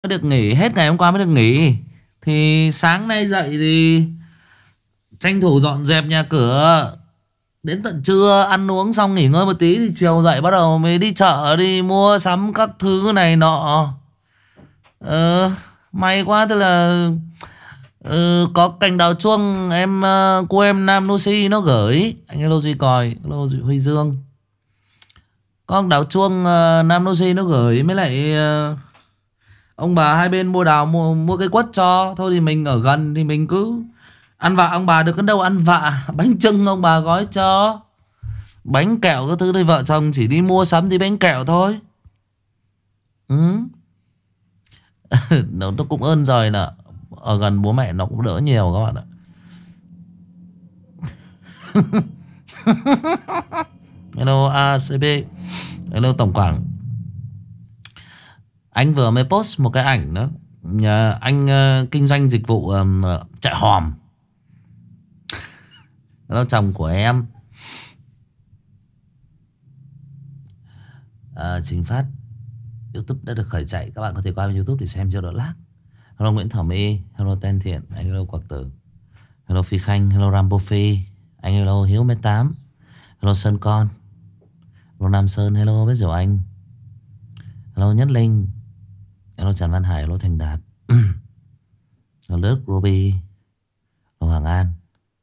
mới được nghỉ, hết ngày hôm qua mới được nghỉ. Thì sáng nay dậy thì tranh thủ dọn dẹp nhà cửa. Đến tận trưa ăn uống xong nghỉ ngơi một tí thì chiều dậy bắt đầu mới đi chợ, đi mua sắm các thứ này nọ. Ờ, may quá tức là có cành đào chuông em, cô em Nam Lucy nó gửi. Anh hello Duy Còi, hello Huy Dương. Có đào chuông Nam Lucy nó gửi, mới lại ông bà hai bên mua đào, mua cây quất cho. Thôi thì mình ở gần thì mình cứ ăn vạ ông bà được, đến đâu ăn vạ. Bánh chưng ông bà gói cho, bánh kẹo các thứ đây, vợ chồng chỉ đi mua sắm thì bánh kẹo thôi. Ừ. nó cũng ơn rồi là ở gần bố mẹ nó cũng đỡ nhiều các bạn ạ. Hello ACB, hello Tổng Quảng. Anh vừa mới post một cái ảnh đó, nhà anh kinh doanh dịch vụ chạy hòm. Đó chồng của em. Chính phát YouTube đã được khởi chạy, các bạn có thể qua bên YouTube để xem cho đỡ lag. Hello Nguyễn Thảo My, hello Tên Thiện, anh hello Quạc Tử, hello Phi Khanh, hello Rambo Phi, anh hello Hiếu Mét 8, hello Sơn Con, hello Nam Sơn, hello Vết Diệu Anh, hello Nhất Linh, hello Trần Văn Hải, hello Thành Đạt, hello Đức Ruby, hello Hoàng An.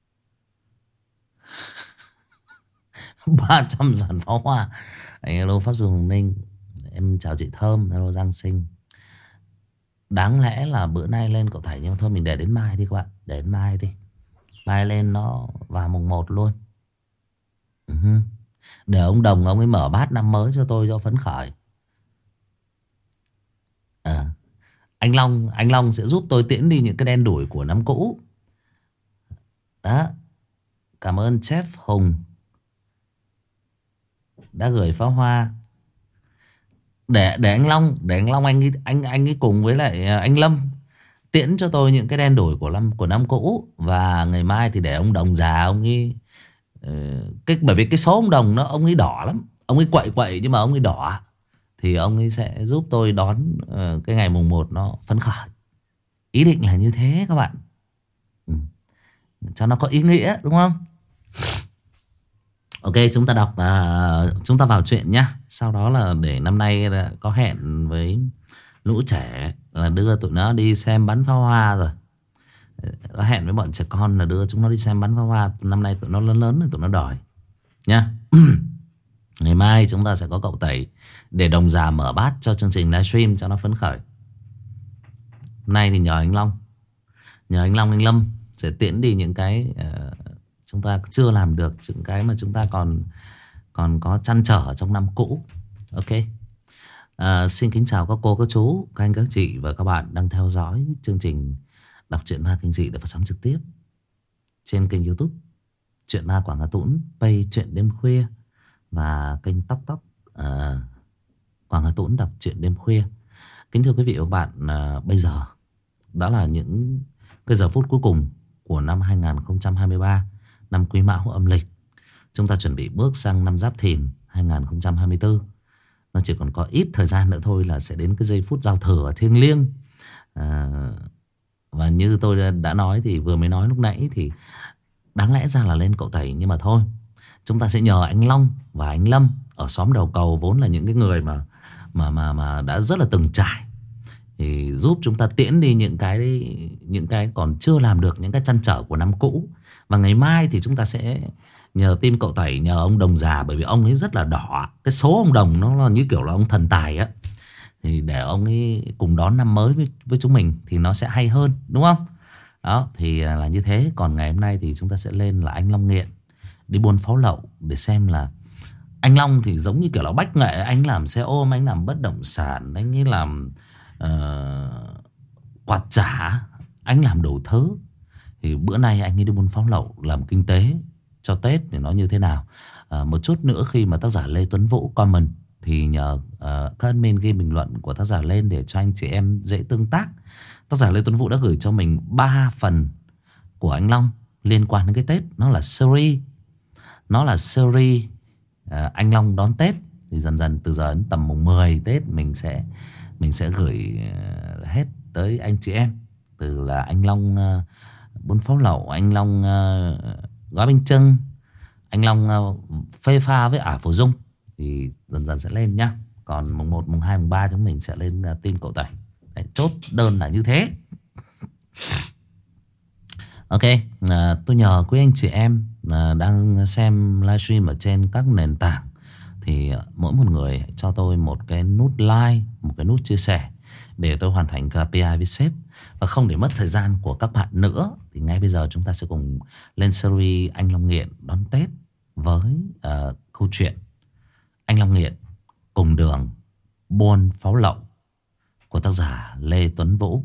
300 dàn pháo hoa. Anh hello Pháp Dương Hồng Ninh, em chào chị Thơm, hello Giang Sinh. Đáng lẽ là bữa nay lên cậu Thầy, nhưng thôi mình để đến mai đi các bạn. Để đến mai đi, mai lên nó vào mùng 1 luôn. Để ông Đồng ông ấy mở bát năm mới cho tôi cho phấn khởi. Anh Long sẽ giúp tôi tiễn đi những cái đen đủi của năm cũ. Đó. Cảm ơn Chef Hùng đã gửi pháo hoa. Để anh Long anh ấy cùng với lại anh Lâm tiễn cho tôi những cái đen đổi của năm cũ. Và ngày mai thì để ông Đồng già ông ấy bởi vì cái số ông Đồng nó ông ấy đỏ lắm, ông ấy quậy nhưng mà ông ấy đỏ, thì ông ấy sẽ giúp tôi đón cái ngày mùng 1 nó phấn khởi. Ý định là như thế các bạn. Cho nó có ý nghĩa đúng không? Ok, chúng ta chúng ta vào chuyện nhá. Sau đó là để năm nay là có hẹn với lũ trẻ là đưa tụi nó đi xem bắn pháo hoa rồi. Có hẹn với bọn trẻ con là đưa chúng nó đi xem bắn pháo hoa. Năm nay tụi nó lớn thì tụi nó đòi nhá. Ngày mai chúng ta sẽ có cậu Tẩy để đồng già mở bát cho chương trình livestream cho nó phấn khởi. Hôm nay thì nhờ anh Long, anh Lâm sẽ tiễn đi những cái chúng ta chưa làm được, những cái mà chúng ta còn có trăn trở trong năm cũ. Ok. Xin kính chào các cô, các chú, các anh, các chị và các bạn đang theo dõi chương trình đọc truyện ma kinh dị được phát sóng trực tiếp trên kênh YouTube Truyện Ma Quảng Hà Tũng, page Truyện Đêm Khuya và kênh Tóc Quảng Hà Tũng đọc truyện đêm khuya. Kính thưa quý vị và các bạn, bây giờ đó là những cái giờ phút cuối cùng của năm 2023, năm Quý Mão âm lịch. Chúng ta chuẩn bị bước sang năm Giáp Thìn 2024. Nó chỉ còn có ít thời gian nữa thôi là sẽ đến cái giây phút giao thừa thiêng liêng. Và như tôi đã nói thì vừa mới nói lúc nãy thì đáng lẽ ra là lên cậu Tẩy, nhưng mà thôi, chúng ta sẽ nhờ anh Long và anh Lâm ở xóm đầu cầu, vốn là những cái người mà đã rất là từng trải, thì giúp chúng ta tiễn đi những cái còn chưa làm được, những cái trăn trở của năm cũ. Và ngày mai thì chúng ta sẽ nhờ team cậu Tẩy, nhờ ông Đồng già, bởi vì ông ấy rất là đỏ. Cái số ông Đồng nó là như kiểu là ông thần tài á, thì để ông ấy cùng đón năm mới với chúng mình thì nó sẽ hay hơn, đúng không? Đó, thì là như thế. Còn ngày hôm nay thì chúng ta sẽ lên là anh Long Nghiện đi buôn pháo lậu, để xem là anh Long thì giống như kiểu là bách nghệ. Anh làm xe ôm, anh làm bất động sản, anh ấy làm quạt chả, anh làm đủ thứ. Thì bữa nay anh ấy đi buôn pháo lậu làm kinh tế cho Tết thì nó như thế nào. Một chút nữa khi mà tác giả Lê Tuấn Vũ comment thì nhờ các admin ghi bình luận của tác giả lên để cho anh chị em dễ tương tác. Tác giả Lê Tuấn Vũ đã gửi cho mình 3 phần của anh Long liên quan đến cái Tết. Nó là series anh Long đón Tết. Thì dần dần từ giờ đến tầm mùng 10 Tết mình sẽ gửi hết tới anh chị em. Từ là anh Long bún pháo lẩu, anh Long gói bánh chưng, anh Long phê pha với ả Phổ Dung. Thì dần dần sẽ lên nhá. Còn mùng 1, mùng 2, mùng 3 chúng mình sẽ lên team cậu Tẩy. Đấy, chốt đơn là như thế. Ok, tôi nhờ quý anh chị em đang xem livestream ở trên các nền tảng thì mỗi một người cho tôi một cái nút like, một cái nút chia sẻ để tôi hoàn thành KPI với sếp. Và không để mất thời gian của các bạn nữa thì ngay bây giờ chúng ta sẽ cùng lên series Anh Long Nghiện đón Tết với câu chuyện Anh Long Nghiện cùng đường buôn pháo lậu của tác giả Lê Tuấn Vũ.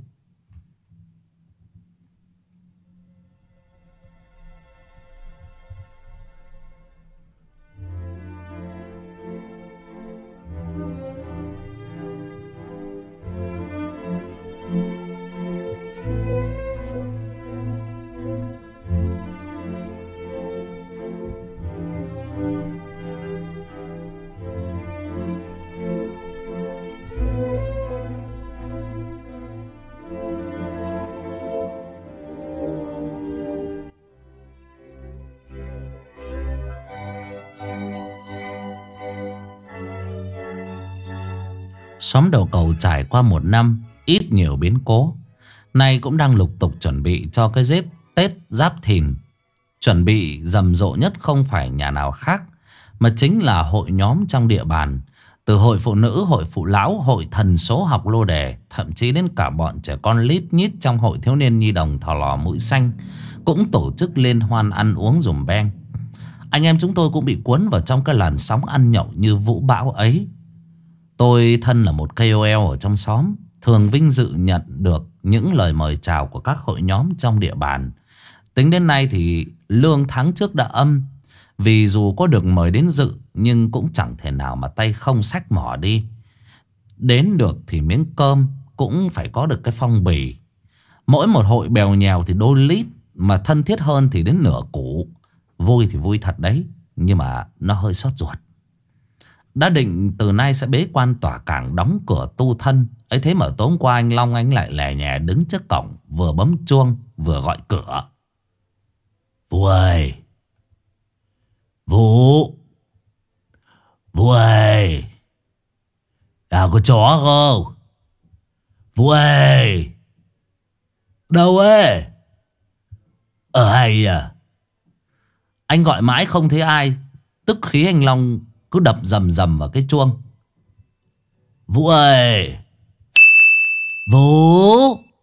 Xóm đầu cầu trải qua một năm ít nhiều biến cố, nay cũng đang lục tục chuẩn bị cho cái dịp Tết Giáp Thìn. Chuẩn bị rầm rộ nhất không phải nhà nào khác mà chính là hội nhóm trong địa bàn. Từ hội phụ nữ, hội phụ lão, hội thần số học lô đề, thậm chí đến cả bọn trẻ con lít nhít trong hội thiếu niên nhi đồng Thò Lò Mũi Xanh cũng tổ chức liên hoan ăn uống dùm beng. Anh em chúng tôi cũng bị cuốn vào trong cái làn sóng ăn nhậu như vũ bão ấy. Tôi thân là một KOL ở trong xóm, thường vinh dự nhận được những lời mời chào của các hội nhóm trong địa bàn. Tính đến nay thì lương tháng trước đã âm, vì dù có được mời đến dự nhưng cũng chẳng thể nào mà tay không xách mỏ đi. Đến được thì miếng cơm cũng phải có được cái phong bì. Mỗi một hội bèo nhèo thì đôi lít, mà thân thiết hơn thì đến nửa củ. Vui thì vui thật đấy, nhưng mà nó hơi xót ruột. Đã định từ nay sẽ bế quan tỏa cảng, đóng cửa tu thân. Ấy thế mà tối hôm qua anh Long anh lại lè nhè đứng trước cổng, vừa bấm chuông vừa gọi cửa. Vũ ơi! Vũ! Vũ ơi! Có chó không? Vũ ơi! Đâu ấy? Ở hay à? Anh gọi mãi không thấy ai, tức khí anh Long cứ đập rầm rầm vào cái chuông. Vũ ơi! Vũ!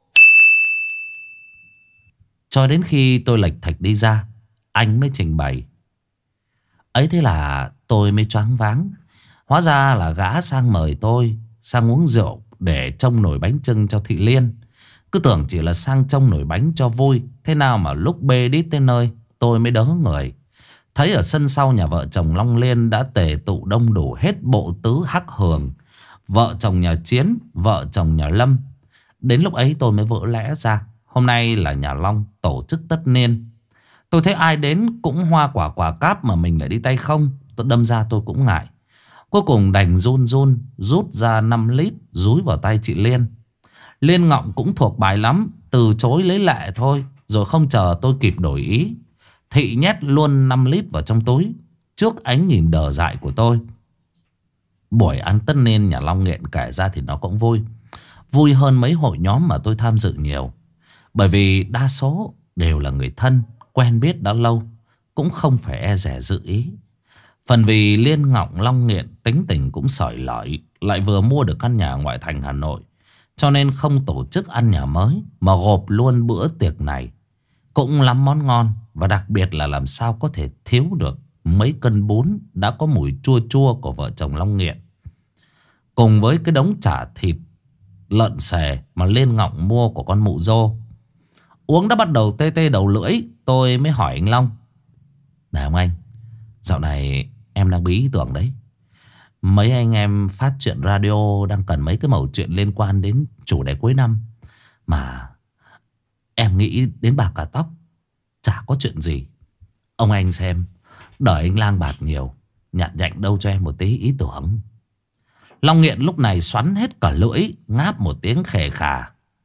Cho đến khi tôi lệch thạch đi ra, anh mới trình bày. Ấy thế là tôi mới choáng váng. Hóa ra là gã sang mời tôi sang uống rượu để trông nồi bánh chưng cho thị Liên. Cứ tưởng chỉ là sang trông nồi bánh cho vui. Thế nào mà lúc bê đít tới nơi, tôi mới đớ người. Thấy ở sân sau nhà vợ chồng Long Liên đã tề tụ đông đủ hết bộ tứ hắc hường. Vợ chồng nhà Chiến, vợ chồng nhà Lâm. Đến lúc ấy tôi mới vỡ lẽ ra, hôm nay là nhà Long tổ chức tất niên. Tôi thấy ai đến cũng hoa quả quả cáp mà mình lại đi tay không. Tôi đâm ra tôi cũng ngại. Cuối cùng đành run run rút ra 5 lít dúi vào tay chị Liên. Liên Ngọng cũng thuộc bài lắm, từ chối lấy lệ thôi. Rồi không chờ tôi kịp đổi ý, thị nhét luôn 5 lít vào trong túi trước ánh nhìn đờ dại của tôi. Buổi ăn tất niên nhà Long Nghiện kể ra thì nó cũng vui. Vui hơn mấy hội nhóm mà tôi tham dự nhiều. Bởi vì đa số đều là người thân, quen biết đã lâu, cũng không phải e dè dự ý. Phần vì Liên Ngọng Long Nghiện tính tình cũng sỏi lỏi, lại vừa mua được căn nhà ngoại thành Hà Nội, cho nên không tổ chức ăn nhà mới mà gộp luôn bữa tiệc này. Cũng lắm món ngon, và đặc biệt là làm sao có thể thiếu được mấy cân bún đã có mùi chua chua của vợ chồng Long Nghiện, cùng với cái đống chả thịt lợn xề mà Liên Ngọng mua của con mụ Dô. Uống đã bắt đầu tê tê đầu lưỡi, tôi mới hỏi anh Long. Này ông anh, dạo này em đang bí ý tưởng đấy. Mấy anh em phát chuyện radio đang cần mấy cái mẩu chuyện liên quan đến chủ đề cuối năm, mà em nghĩ đến bạc cả tóc, chả có chuyện gì. Ông anh xem, đợi anh lang bạt nhiều, nhặt nhạnh đâu cho em một tí ý tưởng. Long Nghiện lúc này xoắn hết cả lưỡi, ngáp một tiếng khè khà.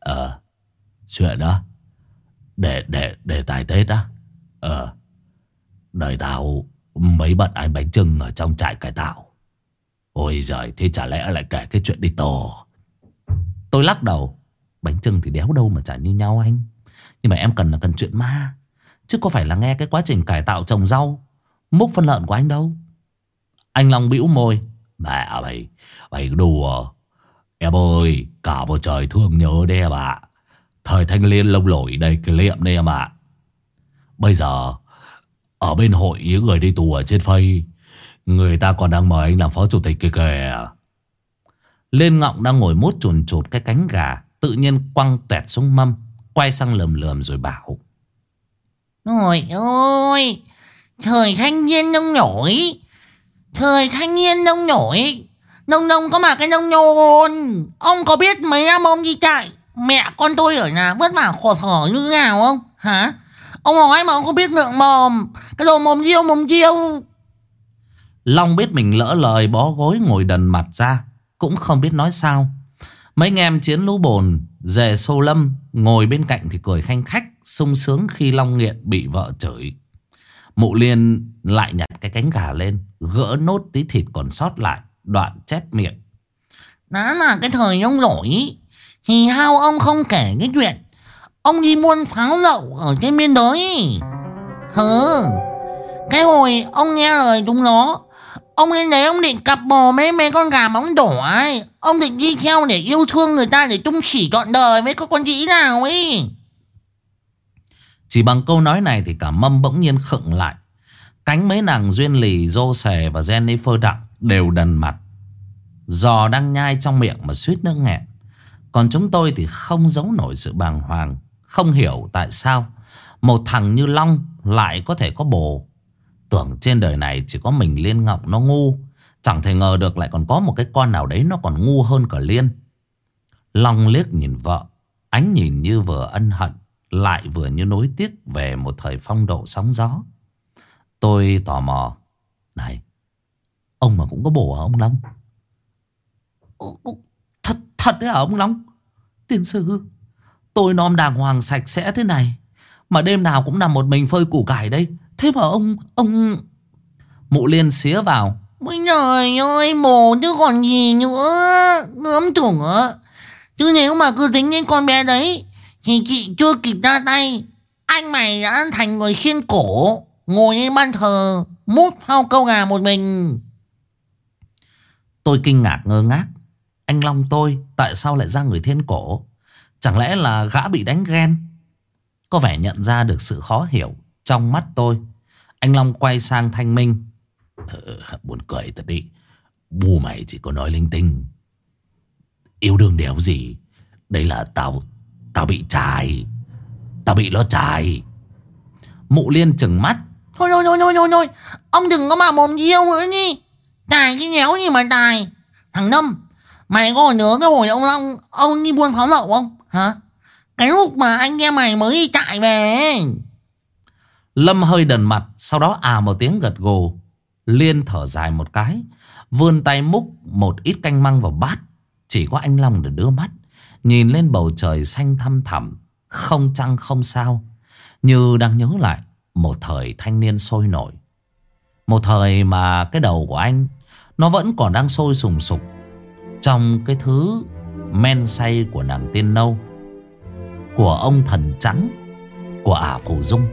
Chuyện đó để tài Tết á. Đời tao mấy bận ăn bánh chưng ở trong trại cải tạo. Ôi giời, thế chả lẽ lại kể cái chuyện đi tù? Tôi lắc đầu. Bánh chưng thì đéo đâu mà chả như nhau anh. Nhưng mà em cần là cần chuyện ma, chứ có phải là nghe cái quá trình cải tạo trồng rau, múc phân lợn của anh đâu. Anh Long bĩu môi. Mẹ mày đùa. Em ơi, cả một trời thương nhớ đấy em ạ. Thời thanh niên lông lổi đầy kỷ niệm đây em ạ. Bây giờ ở bên hội những người đi tù ở trên Face, người ta còn đang mời anh làm phó chủ tịch kia kìa. Lên Ngọng đang ngồi mút chùn chụt cái cánh gà, tự nhiên quăng toẹt xuống mâm, quay sang lườm lườm rồi bảo. Trời ơi, thời thanh niên nông nổi. Thời thanh niên nông nổi. Nông nông có mà cái nông nhôn. Ông có biết mấy năm ông đi chạy, mẹ con tôi ở nhà vất vả khổ sở như thế nào không? Hả? Ông nói mà ông không biết ngượng mồm. Cái đồ mồm riêu. Long biết mình lỡ lời, bó gối ngồi đần mặt ra, cũng không biết nói sao. Mấy anh em Chiến, Lũ Bồn, Dề, Sô Lâm ngồi bên cạnh thì cười khanh khách, sung sướng khi Long nghiện bị vợ chửi. Mụ Liên lại nhặt cái cánh gà lên, gỡ nốt tí thịt còn sót lại, đoạn chép miệng. Đó là cái thời nông nổi. Thì sao ông không kể cái chuyện ông đi buôn pháo lậu ở trên biên giới? Cái hồi ông nghe lời chúng nó, ông lên đấy ông định cặp bồ mấy con gà bóng đỏ ấy. Ông định đi theo để yêu thương người ta, để chung chỉ trọn đời với có con dĩ nào ấy. Chỉ bằng câu nói này thì cả mâm bỗng nhiên khựng lại. Cánh mấy nàng Duyên Lì, Dô Xề và Jennifer Đặng đều đần mặt. Giò đang nhai trong miệng mà suýt nước nghẹn. Còn chúng tôi thì không giấu nổi sự bàng hoàng. Không hiểu tại sao một thằng như Long lại có thể có bồ. Tưởng trên đời này chỉ có mình Liên Ngọc nó ngu. Chẳng thể ngờ được lại còn có một cái con nào đấy nó còn ngu hơn cả Liên. Long liếc nhìn vợ, ánh nhìn như vừa ân hận, lại vừa như nối tiếc về một thời phong độ sóng gió. Tôi tò mò. Này, ông mà cũng có bồ hả ông Long? Thật đấy hả ông Long? Tiên sư, tôi nom đàng hoàng sạch sẽ thế này mà đêm nào cũng nằm một mình phơi củ cải đây. Thế mà ông... Mụ Liên xía vào. Ôi trời ơi, bồ chứ còn gì nữa. Gớm chửa. Chứ nếu mà cứ tính đến con bé đấy thì chị chưa kịp ra tay, anh mày đã thành người khiên cổ, ngồi trên ban thờ mút phao câu gà một mình. Tôi kinh ngạc ngơ ngác. Anh Long tôi tại sao lại ra người thiên cổ? Chẳng lẽ là gã bị đánh ghen? Có vẻ nhận ra được sự khó hiểu trong mắt tôi. Anh Long quay sang Thanh Minh. Buồn cười thật đi. Bu mày chỉ có nói linh tinh. Yêu đương đéo gì. Đây là tao bị chài. Tao bị nó chài. Mụ Liên trừng mắt. Thôi ông đừng có mà mồm riêu nữa đi. Tài cái nhéo gì mà tài. Thằng Năm, mày có còn nhớ cái hồi ông Long ông đi buôn pháo lậu không? Hả? Cái lúc mà anh em mày mới đi chạy về. Lâm hơi đần mặt, sau đó một tiếng gật gù. Liên thở dài một cái, vươn tay múc một ít canh măng vào bát. Chỉ có anh Long để đưa mắt nhìn lên bầu trời xanh thăm thẳm, không trăng không sao, như đang nhớ lại một thời thanh niên sôi nổi. Một thời mà cái đầu của anh nó vẫn còn đang sôi sùng sục trong cái thứ men say của nàng tiên nâu, của ông thần trắng, của ả Phù Dung.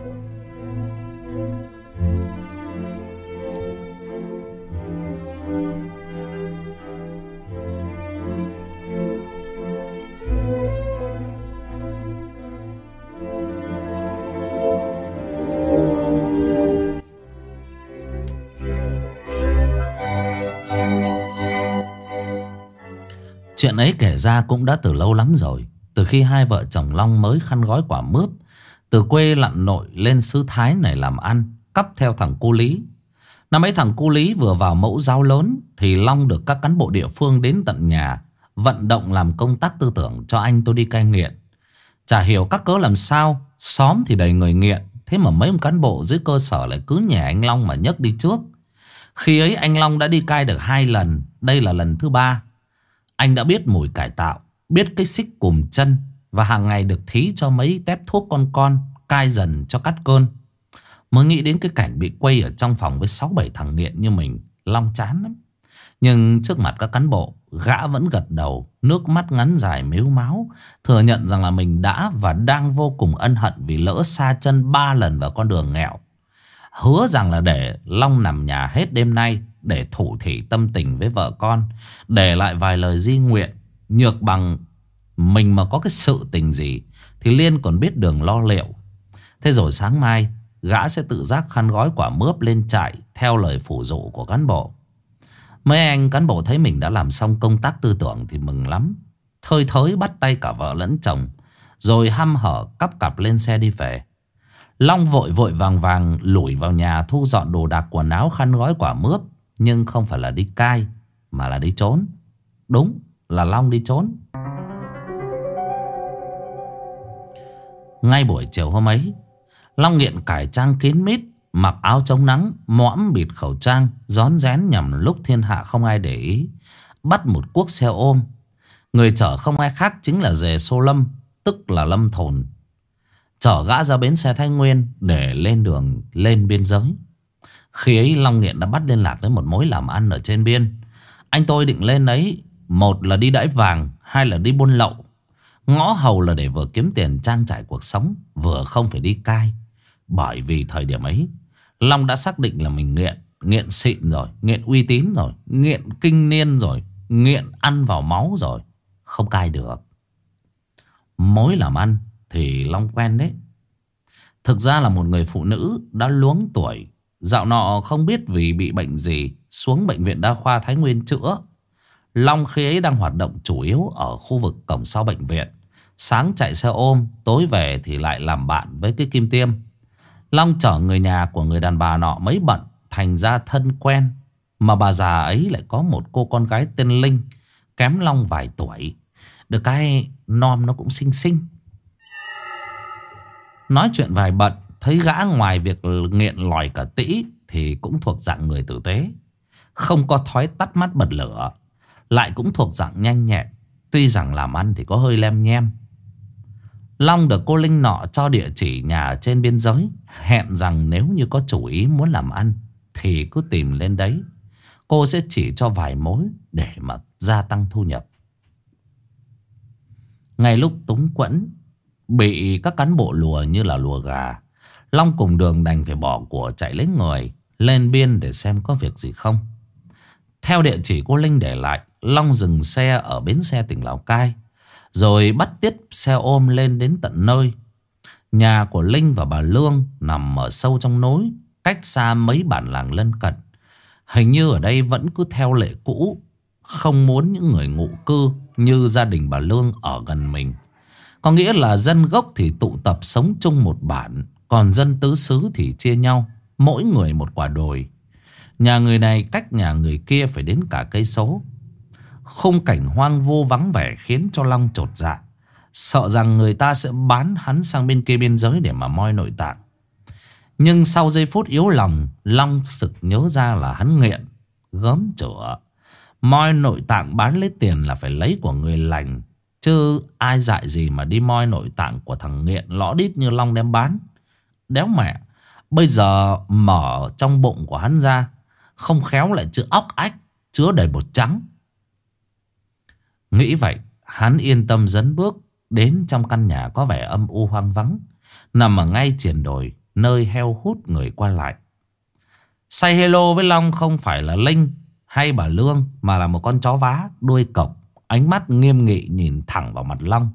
Chuyện ấy kể ra cũng đã từ lâu lắm rồi. Từ khi hai vợ chồng Long mới khăn gói quả mướp, từ quê lặn nội lên xứ Thái này làm ăn, cắp theo thằng cu Lý. Năm ấy thằng cu Lý vừa vào mẫu giáo lớn thì Long được các cán bộ địa phương đến tận nhà vận động làm công tác tư tưởng cho anh tôi đi cai nghiện. Chả hiểu các cớ làm sao, xóm thì đầy người nghiện, thế mà mấy ông cán bộ dưới cơ sở lại cứ nhẻ anh Long mà nhấc đi trước. Khi ấy anh Long đã đi cai được 2 lần, đây là lần thứ 3. Anh đã biết mùi cải tạo, biết cái xích cùm chân, và hàng ngày được thí cho mấy tép thuốc con cai dần cho cắt cơn. Mới nghĩ đến cái cảnh bị quây ở trong phòng với 6-7 thằng nghiện như mình, Long chán lắm. Nhưng trước mặt các cán bộ, gã vẫn gật đầu, nước mắt ngắn dài mếu máo, thừa nhận rằng là mình đã và đang vô cùng ân hận vì lỡ sa chân 3 lần vào con đường nghèo. Hứa rằng là để Long nằm nhà hết đêm nay để thủ thỉ tâm tình với vợ con, để lại vài lời di nguyện. Nhược bằng mình mà có cái sự tình gì thì Liên còn biết đường lo liệu. Thế rồi sáng mai gã sẽ tự giác khăn gói quả mướp lên trại theo lời phủ dụ của cán bộ. Mấy anh cán bộ thấy mình đã làm xong công tác tư tưởng thì mừng lắm, thơi thới bắt tay cả vợ lẫn chồng, rồi hăm hở cắp cặp lên xe đi về. Long vội vội vàng vàng lủi vào nhà thu dọn đồ đạc quần áo khăn gói quả mướp. Nhưng không phải là đi cai mà là đi trốn. Đúng là Long đi trốn. Ngay buổi chiều hôm ấy, Long nghiện cải trang kín mít, mặc áo chống nắng, mõm bịt khẩu trang, rón rén nhằm lúc thiên hạ không ai để ý, bắt một cuốc xe ôm. Người chở không ai khác chính là dề Xô Lâm, tức là Lâm Thồn, chở gã ra bến xe Thái Nguyên để lên đường lên biên giới. Khi ấy Long nghiện đã bắt liên lạc với một mối làm ăn ở trên biên. Anh tôi định lên ấy, một là đi đãi vàng, hai là đi buôn lậu. Ngõ hầu là để vừa kiếm tiền trang trải cuộc sống, vừa không phải đi cai. Bởi vì thời điểm ấy Long đã xác định là mình nghiện. Nghiện xịn rồi, nghiện uy tín rồi, nghiện kinh niên rồi, nghiện ăn vào máu rồi, không cai được. Mối làm ăn thì Long quen đấy. Thực ra là một người phụ nữ đã luống tuổi. Dạo nọ không biết vì bị bệnh gì xuống bệnh viện đa khoa Thái Nguyên chữa. Long khi ấy đang hoạt động chủ yếu ở khu vực cổng sau bệnh viện. Sáng chạy xe ôm, tối về thì lại làm bạn với cái Kim Tiêm. Long chở người nhà của người đàn bà nọ mấy bận, thành ra thân quen. Mà bà già ấy lại có một cô con gái tên Linh, kém Long vài tuổi. Được cái nom nó cũng xinh xinh. Nói chuyện vài bận, thấy gã ngoài việc nghiện lòi cả tĩ thì cũng thuộc dạng người tử tế, không có thói tắt mắt bật lửa, lại cũng thuộc dạng nhanh nhẹn. Tuy rằng làm ăn thì có hơi lem nhem. Long được cô Linh nọ cho địa chỉ nhà trên biên giới, hẹn rằng nếu như có chủ ý muốn làm ăn thì cứ tìm lên đấy. Cô sẽ chỉ cho vài mối để mà gia tăng thu nhập. Ngay lúc túng quẫn, bị các cán bộ lùa như là lùa gà, Long cùng Đường đành phải bỏ của chạy lấy người lên biên để xem có việc gì không. Theo địa chỉ cô Linh để lại, Long dừng xe ở bến xe tỉnh Lào Cai, rồi bắt tiếp xe ôm lên đến tận nơi. Nhà của Linh và bà Lương nằm ở sâu trong núi, cách xa mấy bản làng lân cận. Hình như ở đây vẫn cứ theo lệ cũ, không muốn những người ngụ cư như gia đình bà Lương ở gần mình. Có nghĩa là dân gốc thì tụ tập sống chung một bản, còn dân tứ xứ thì chia nhau, mỗi người một quả đồi. Nhà người này cách nhà người kia phải đến cả cây số. Khung cảnh hoang vu vắng vẻ khiến cho Long chột dạ, sợ rằng người ta sẽ bán hắn sang bên kia biên giới để mà moi nội tạng. Nhưng sau giây phút yếu lòng, Long sực nhớ ra là hắn nghiện, gớm chửa. Moi nội tạng bán lấy tiền là phải lấy của người lành, chứ ai dại gì mà đi moi nội tạng của thằng nghiện lõ đít như Long đem bán. Đéo mẹ, bây giờ mở trong bụng của hắn ra, không khéo lại chữ óc ách, chứa đầy bột trắng. Nghĩ vậy, hắn yên tâm dấn bước đến trong căn nhà có vẻ âm u hoang vắng, nằm ở ngay triền đồi, nơi heo hút người qua lại. Say hello với Long không phải là Linh hay bà Lương, mà là một con chó vá đuôi cộc, ánh mắt nghiêm nghị nhìn thẳng vào mặt Long.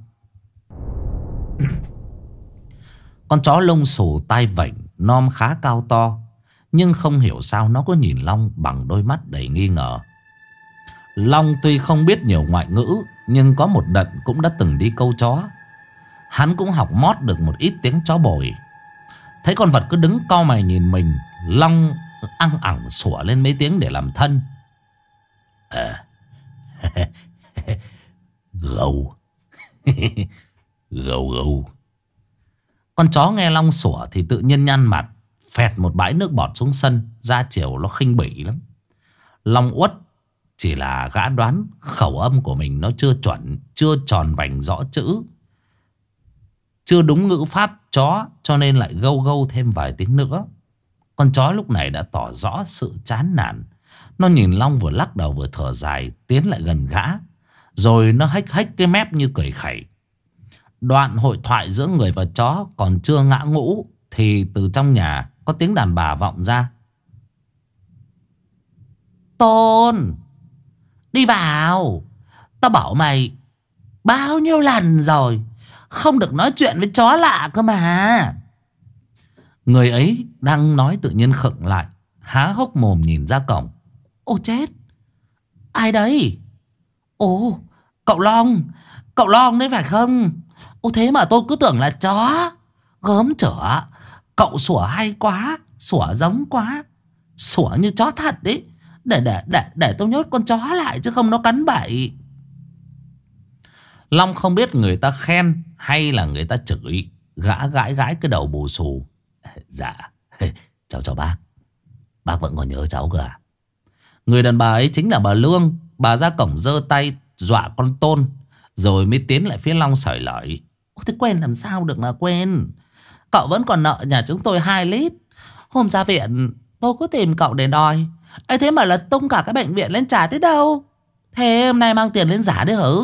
Con chó lông xù tai vểnh, nom khá cao to, nhưng không hiểu sao nó có nhìn Long bằng đôi mắt đầy nghi ngờ. Long tuy không biết nhiều ngoại ngữ, nhưng có một đợt cũng đã từng đi câu chó. Hắn cũng học mót được một ít tiếng chó bồi. Thấy con vật cứ đứng cau mày nhìn mình, Long ăng ẳng sủa lên mấy tiếng để làm thân. Gâu. Gâu gâu. Con chó nghe Long sủa thì tự nhiên nhăn mặt, phẹt một bãi nước bọt xuống sân. Ra chiều nó khinh bỉ lắm. Long uất Chỉ là gã đoán khẩu âm của mình nó chưa chuẩn, chưa tròn vành rõ chữ, chưa đúng ngữ pháp chó, cho nên lại gâu gâu thêm vài tiếng nữa. Con chó lúc này đã tỏ rõ sự chán nản. Nó nhìn Long vừa lắc đầu vừa thở dài, tiến lại gần gã. Rồi nó hếch hếch cái mép như cười khẩy. Đoạn hội thoại giữa người và chó còn chưa ngã ngũ thì từ trong nhà có tiếng đàn bà vọng ra. Tôn, đi vào. Tao bảo mày bao nhiêu lần rồi, không được nói chuyện với chó lạ cơ mà. Người ấy đang nói tự nhiên khựng lại, há hốc mồm nhìn ra cổng. Ô chết, ai đấy? Ồ, cậu Long đấy phải không? Ô thế mà tôi cứ tưởng là chó. Gớm chửa, cậu sủa hay quá, sủa giống quá, sủa như chó thật đấy. Để tôi nhốt con chó lại chứ không nó cắn bậy. Long không biết người ta khen hay là người ta chửi. Gã gãi gãi cái đầu bù xù. Dạ, chào bác. Bác vẫn còn nhớ cháu cơ à? Người đàn bà ấy chính là bà Lương. Bà ra cổng giơ tay dọa con Tôn, rồi mới tiến lại phía Long sởi lởi. Thế quên làm sao được mà quên. Cậu vẫn còn nợ nhà chúng tôi 2 lít. Hôm ra viện tôi cứ tìm cậu để đòi. Ấy thế mà lật tung cả cái bệnh viện lên trả tới đâu. Thế hôm nay mang tiền lên giả đấy hử?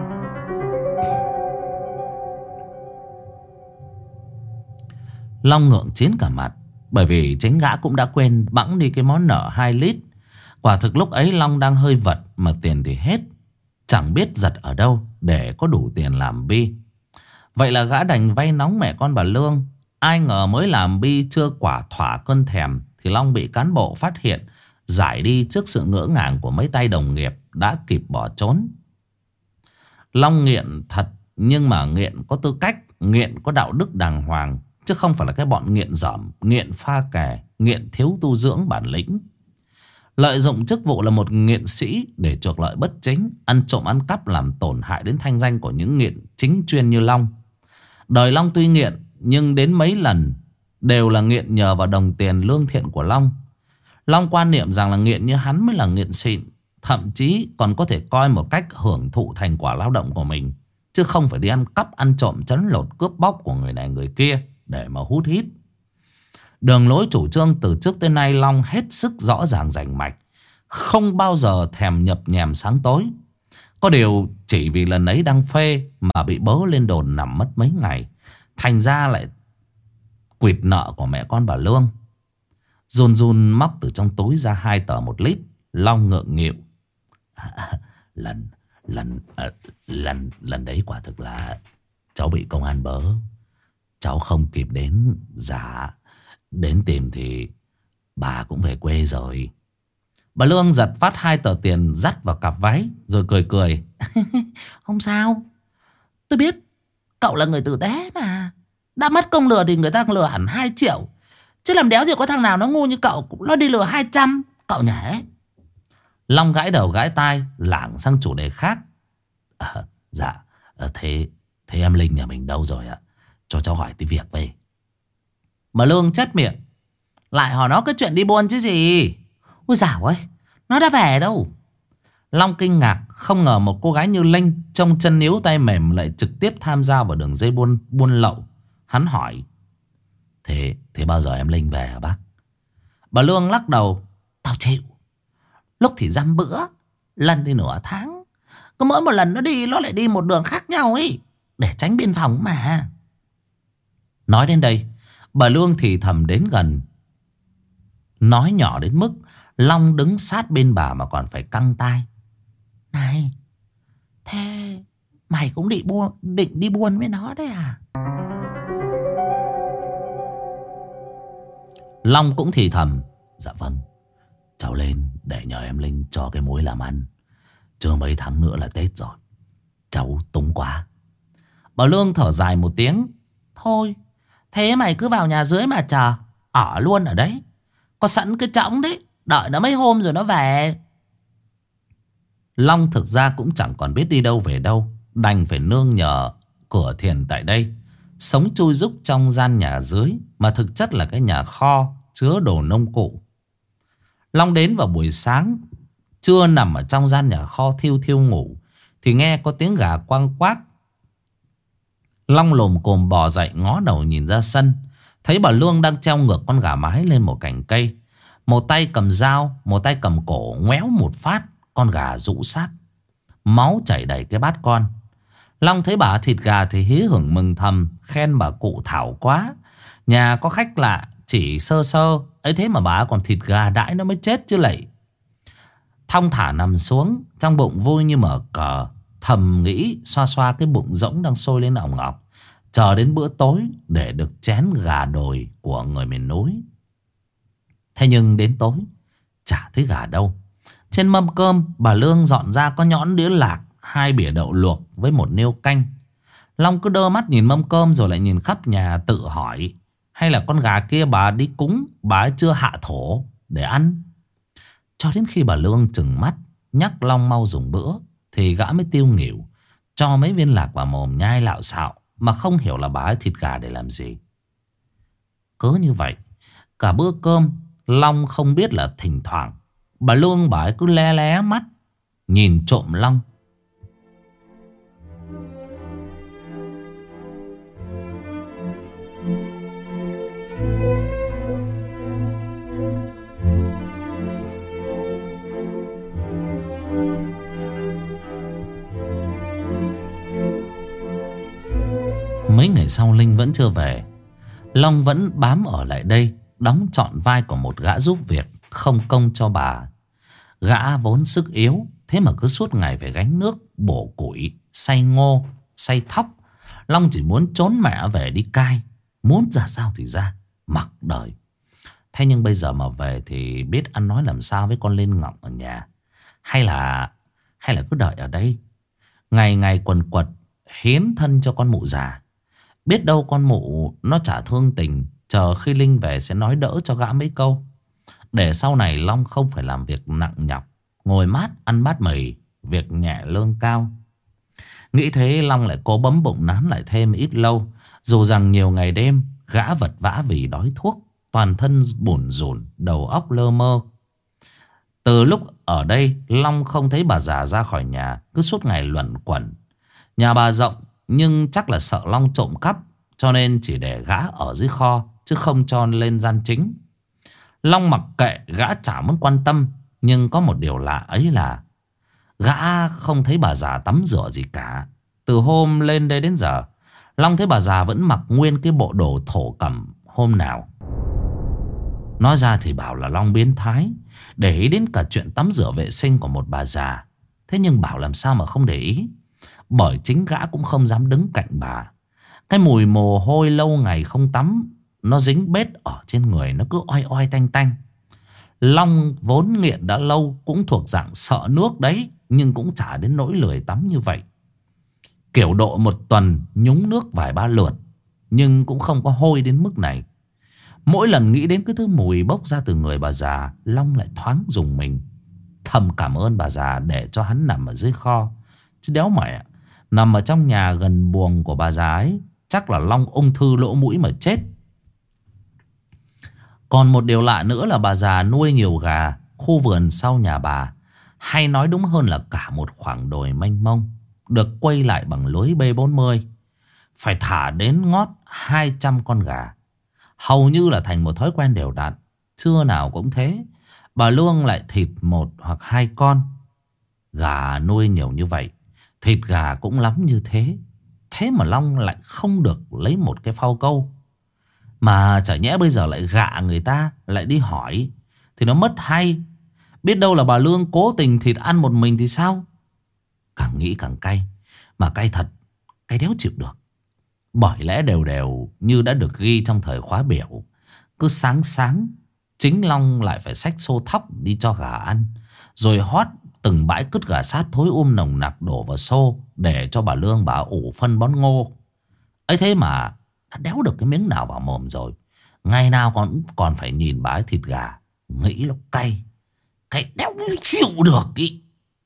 Long ngượng chín cả mặt, bởi vì chính gã cũng đã quên bẵng đi cái món nợ 2 lít. Quả thực lúc ấy Long đang hơi vật, mà tiền thì hết, chẳng biết giật ở đâu để có đủ tiền làm bi. Vậy là gã đành vay nóng mẹ con bà Lương. Ai ngờ mới làm bi chưa quả thỏa cơn thèm thì Long bị cán bộ phát hiện, giải đi trước sự ngỡ ngàng của mấy tay đồng nghiệp đã kịp bỏ trốn. Long nghiện thật, nhưng mà nghiện có tư cách, nghiện có đạo đức đàng hoàng, chứ không phải là cái bọn nghiện dởm, nghiện pha kè, nghiện thiếu tu dưỡng bản lĩnh. Lợi dụng chức vụ là một nghiện sĩ để chuộc lợi bất chính, ăn trộm ăn cắp làm tổn hại đến thanh danh của những nghiện chính chuyên như Long. Đời Long tuy nghiện, nhưng đến mấy lần đều là nghiện nhờ vào đồng tiền lương thiện của Long. Long quan niệm rằng là nghiện như hắn mới là nghiện xịn, thậm chí còn có thể coi một cách hưởng thụ thành quả lao động của mình, chứ không phải đi ăn cắp, ăn trộm, trấn lột, cướp bóc của người này người kia để mà hút hít. Đường lối chủ trương từ trước tới nay Long hết sức rõ ràng rành mạch, không bao giờ thèm nhập nhèm sáng tối. Có điều chỉ vì lần ấy đang phê mà bị bớ lên đồn nằm mất mấy ngày, thành ra lại quỵt nợ của mẹ con bà Lương. Run run móc từ trong túi ra 2 tờ 1 lít. Long ngượng nghịu. Lần đấy quả thực là cháu bị công an bớ, cháu không kịp đến. Dạ, đến tìm thì bà cũng về quê rồi. Bà Lương giật phát 2 tờ tiền dắt vào cặp váy, rồi cười cười. Không sao, tôi biết cậu là người tử tế mà. Đã mất công lừa thì người ta lừa hẳn 2 triệu. Chứ làm đéo gì có thằng nào nó ngu như cậu cũng nó đi lừa 200. Cậu nhỉ? Long gãi đầu gãi tai, lảng sang chủ đề khác. Dạ, thế em Linh nhà mình đâu rồi ạ? Cho cháu hỏi tí việc về. Mà Lương chép miệng. Lại hỏi nó cái chuyện đi buôn chứ gì. Ôi dào ơi, nó đã về đâu. Long kinh ngạc, không ngờ một cô gái như Linh trông chân níu tay mềm lại trực tiếp tham gia vào đường dây buôn lậu. Hắn hỏi. Thế bao giờ em Linh về hả bác? Bà Lương lắc đầu. Tao chịu. Lúc thì dăm bữa, lần thì nửa tháng. Cứ mỗi một lần nó đi, nó lại đi một đường khác nhau ấy, để tránh biên phòng mà. Nói đến đây, bà Lương thì thầm đến gần, nói nhỏ đến mức Long đứng sát bên bà mà còn phải căng tai. Này, thế mày cũng định đi buôn với nó đấy à? Long cũng thì thầm. Dạ vâng, cháu lên để nhờ em Linh cho cái mối làm ăn. Chưa mấy tháng nữa là Tết rồi, cháu túng quá. Bà Lương thở dài một tiếng. Thôi, thế mày cứ vào nhà dưới mà chờ, ở luôn ở đấy. Có sẵn cái trõng đấy, đợi nó mấy hôm rồi nó về. Long thực ra cũng chẳng còn biết đi đâu về đâu, đành phải nương nhờ cửa thiền tại đây, sống chui rúc trong gian nhà dưới, mà thực chất là cái nhà kho chứa đồ nông cụ. Long đến vào buổi sáng, chưa nằm ở trong gian nhà kho thiêu thiêu ngủ thì nghe có tiếng gà quang quác. Long lồm cồm bò dậy ngó đầu nhìn ra sân, thấy bà Lương đang treo ngược con gà mái lên một cành cây. Một tay cầm dao, một tay cầm cổ, ngoéo một phát, con gà rũ xác, máu chảy đầy cái bát con. Long thấy bà thịt gà thì hí hửng mừng thầm, khen bà cụ thảo quá. Nhà có khách lạ chỉ sơ sơ ấy, thế mà bà còn thịt gà đãi nó mới chết chứ lạy. Thong thả nằm xuống, trong bụng vui như mở cờ, thầm nghĩ xoa xoa cái bụng rỗng đang sôi lên ỏng ọc, chờ đến bữa tối để được chén gà đồi của người miền núi. Thế nhưng đến tối chả thấy gà đâu. Trên mâm cơm bà Lương dọn ra có nhõn đĩa lạc, 2 bỉa đậu luộc với một niêu canh. Long cứ đơ mắt nhìn mâm cơm rồi lại nhìn khắp nhà, tự hỏi hay là con gà kia bà đi cúng, bà ấy chưa hạ thổ để ăn. Cho đến khi bà Lương trừng mắt nhắc Long mau dùng bữa thì gã mới tiêu nghỉu, cho mấy viên lạc vào mồm nhai lạo xạo, mà không hiểu là bà ấy thịt gà để làm gì. Cứ như vậy cả bữa cơm, Long không biết là thỉnh thoảng bà Lương bà ấy cứ le lé mắt nhìn trộm Long. Mấy ngày sau Linh vẫn chưa về. Long vẫn bám ở lại đây, đóng trọn vai của một gã giúp việc không công cho bà. Gã vốn sức yếu, thế mà cứ suốt ngày phải gánh nước, bổ củi, xay ngô, xay thóc. Long chỉ muốn trốn mẹ về đi cai, muốn ra sao thì ra, mặc đời. Thế nhưng bây giờ mà về thì biết ăn nói làm sao với con Lên Ngọc ở nhà. Hay là cứ đợi ở đây, ngày ngày quần quật hiến thân cho con mụ già. Biết đâu con mụ nó chả thương tình, chờ khi Linh về sẽ nói đỡ cho gã mấy câu, để sau này Long không phải làm việc nặng nhọc, ngồi mát ăn bát mì, việc nhẹ lương cao. Nghĩ thế Long lại cố bấm bụng nán lại thêm ít lâu. Dù rằng nhiều ngày đêm gã vật vã vì đói thuốc, toàn thân bủn rủn, đầu óc lơ mơ. Từ lúc ở đây Long không thấy bà già ra khỏi nhà, cứ suốt ngày luẩn quẩn. Nhà bà rộng nhưng chắc là sợ Long trộm cắp, cho nên chỉ để gã ở dưới kho chứ không cho lên gian chính. Long mặc kệ, gã chả muốn quan tâm. Nhưng có một điều lạ ấy là gã không thấy bà già tắm rửa gì cả. Từ hôm lên đây đến giờ, Long thấy bà già vẫn mặc nguyên cái bộ đồ thổ cẩm hôm nào. Nói ra thì bảo là Long biến thái, để ý đến cả chuyện tắm rửa vệ sinh của một bà già. Thế nhưng bảo làm sao mà không để ý, bởi chính gã cũng không dám đứng cạnh bà. Cái mùi mồ hôi lâu ngày không tắm, nó dính bết ở trên người, nó cứ oai oai tanh tanh. Long vốn nghiện đã lâu, cũng thuộc dạng sợ nước đấy, nhưng cũng chả đến nỗi lười tắm như vậy. Kiểu độ một tuần nhúng nước vài ba lượt, nhưng cũng không có hôi đến mức này. Mỗi lần nghĩ đến cái thứ mùi bốc ra từ người bà già, Long lại thoáng rùng mình. Thầm cảm ơn bà già để cho hắn nằm ở dưới kho. Chứ đéo mẹ, nằm ở trong nhà gần buồng của bà già ấy, chắc là Long ung thư lỗ mũi mà chết. Còn một điều lạ nữa là bà già nuôi nhiều gà. Khu vườn sau nhà bà, hay nói đúng hơn là cả một khoảng đồi mênh mông, được quây lại bằng lưới B40. Phải thả đến ngót 200 con gà, hầu như là thành một thói quen đều đặn. Trưa nào cũng thế, bà Lương lại thịt 1 hoặc 2 con. Gà nuôi nhiều như vậy, thịt gà cũng lắm như thế. Thế mà Long lại không được lấy một cái phao câu. Mà chả nhẽ bây giờ lại gạ người ta, lại đi hỏi thì nó mất hay. Biết đâu là bà Lương cố tình thịt ăn một mình thì sao? Càng nghĩ càng cay. Mà cay thật, cay đéo chịu được. Bởi lẽ đều đều như đã được ghi trong thời khóa biểu, cứ sáng sáng chính Long lại phải xách xô thóc đi cho gà ăn, rồi hót từng bãi cứt gà sát thối nồng nặc đổ vào xô, để cho bà Lương bà ủ phân bón ngô. Ấy thế mà đã đéo được cái miếng nào vào mồm rồi, ngày nào còn phải nhìn bà ấy thịt gà. Nghĩ nó cay, cay đéo chịu được ý.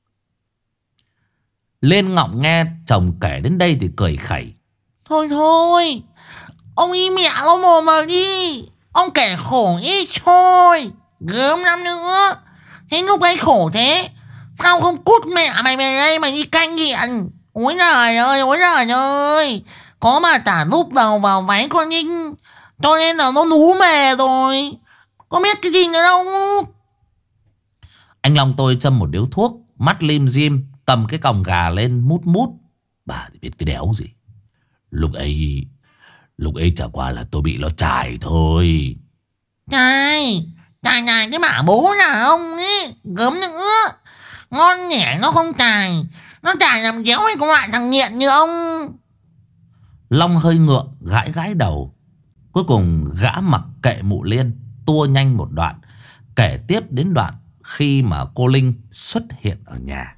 Lên Ngọc nghe chồng kể đến đây thì cười khẩy. Thôi thôi, ông im mẹ ông mồm mà đi. Ông kể khổ ít thôi, gớm lắm nữa. Thế lúc ấy khổ thế, Sao không cút mẹ mày về đây mày đi cai nghiện? Ôi giời ơi. Có mà tả núp đầu vào váy con Ninh, cho nên là nó nú mề rồi. Có biết cái gì nữa đâu. Anh Long tôi châm một điếu thuốc, mắt lim dim, cầm cái còng gà lên mút mút. Bà thì biết cái đéo gì. Lúc ấy chả qua là tôi bị nó chài thôi. Chài cái mả bố nhà ông ấy. Gớm nữa. Ngon nhẻ nó không chài. Nó chài làm déo hay có loại thằng nghiện như ông. Long hơi ngượng gãi gãi đầu. Cuối cùng gã mặc kệ mụ Liên, tua nhanh một đoạn, kể tiếp đến đoạn khi mà cô Linh xuất hiện ở nhà.